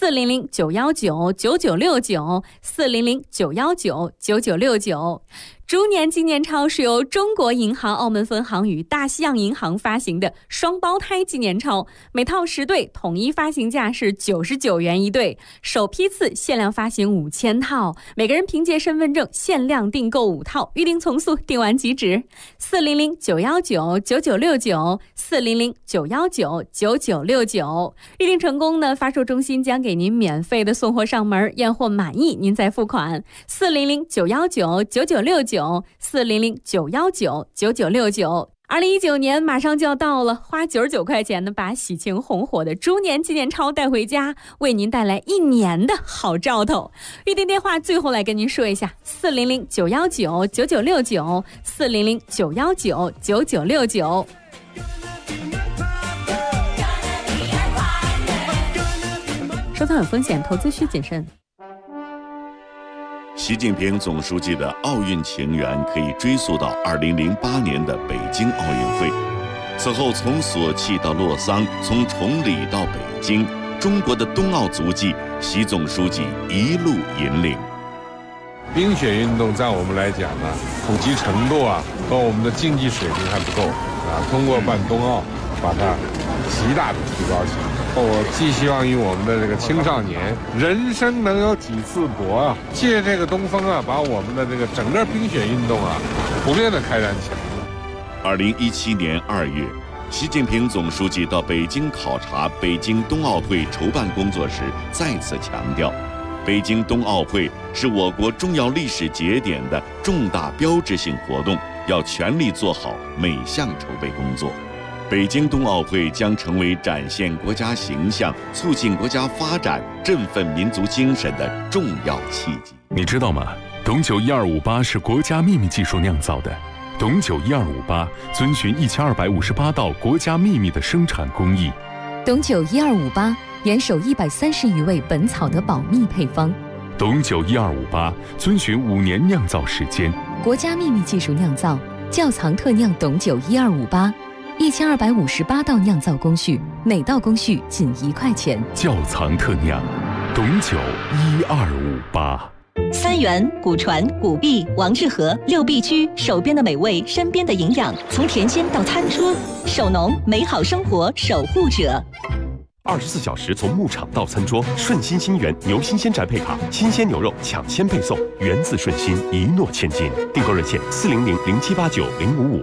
400-919-9969，400-919-9969。猪年纪念钞是由中国银行澳门分行与大西洋银行发行的双胞胎纪念钞，每套10对，统一发行价是99元一对，首批次限量发行5000套，每个人凭借身份证限量订购5套，预定从速，订完即止。400-919-9969，400-919-9969。预定成功呢，发售中心将给您免费的送货上门，验货满意您再付款。400-919-9969，400-919-9969。2019年马上就要到了，花99块钱呢，把喜庆红火的猪年纪念钞带回家，为您带来1年的好兆头。预订电话最后来跟您说一下：400-919-9969，400-919-9969。收藏有风险，投资需谨慎。 习近平总书记的奥运情缘可以追溯到2008年的北京奥运会。此后，从索契到洛桑，从崇礼到北京，中国的冬奥足迹，习总书记一路引领。 冰雪运动在我们来讲呢，普及程度啊和我们的竞技水平还不够啊。通过办冬奥，把它极大的提高起来。我寄希望于我们的这个青少年，人生能有几次搏啊！借这个东风啊，把我们的这个整个冰雪运动啊，普遍的开展起来。 2017年2月，习近平总书记到北京考察北京冬奥会筹办工作时，再次强调，北京冬奥会是我国重要历史节点的重大标志性活动，要全力做好每项筹备工作。北京冬奥会将成为展现国家形象、促进国家发展、振奋民族精神的重要契机。 你知道吗？董酒1258是国家秘密技术酿造的。董酒1258遵循1258道国家秘密的生产工艺。 董酒1258严守130余味本草的保密配方。 董酒1258遵循5年酿造时间。 国家秘密技术酿造，窖藏特酿董酒1258，1258道酿造工序，每道工序仅1块钱。 窖藏特酿，董酒1258。 3元古传古币王致和6必居，手边的美味，身边的营养，从甜心到餐桌，手农美好生活守护者。 24小时从牧场到餐桌，顺心新源牛新鲜宅配卡，新鲜牛肉抢先配送，源自顺心，一诺千金。订购热线400-0789-055。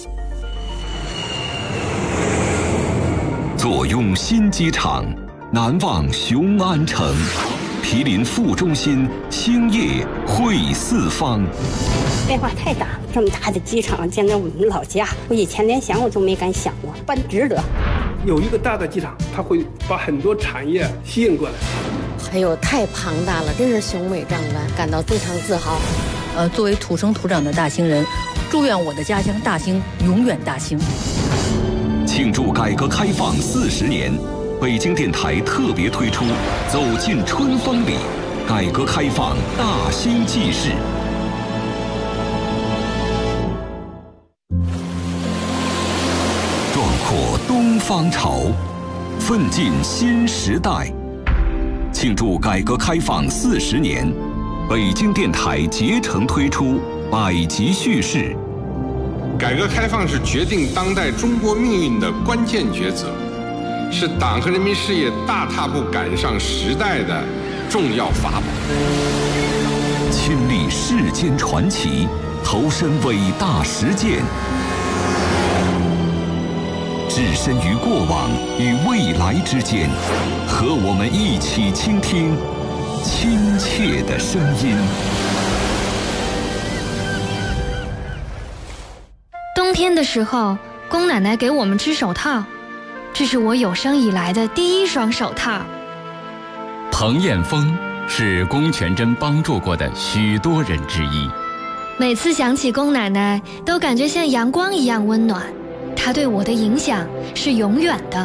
坐拥新机场，难忘雄安城。毗邻副中心，兴业汇四方。 变化太大了，这么大的机场建在我们老家，我以前连想我都没敢想过，办值得。 有一个大的机场，它会把很多产业吸引过来。 还有太庞大了，真是雄伟壮观，感到非常自豪。 作为土生土长的大兴人，祝愿我的家乡大兴永远大兴。 庆祝改革开放40年，北京电台特别推出《走进春风里》，改革开放大兴纪事。壮阔东方潮，奋进新时代。庆祝改革开放40年，北京电台竭诚推出100集叙事。 改革开放是决定当代中国命运的关键抉择，是党和人民事业大踏步赶上时代的重要法宝。 亲历世间传奇，投身伟大实践，置身于过往与未来之间，和我们一起倾听亲切的声音。 冬天的时候，宫奶奶给我们织手套，这是我有生以来的第1双手套。 彭艳峰是龚全珍帮助过的许多人之一。 每次想起龚奶奶，都感觉像阳光一样温暖。她对我的影响是永远的。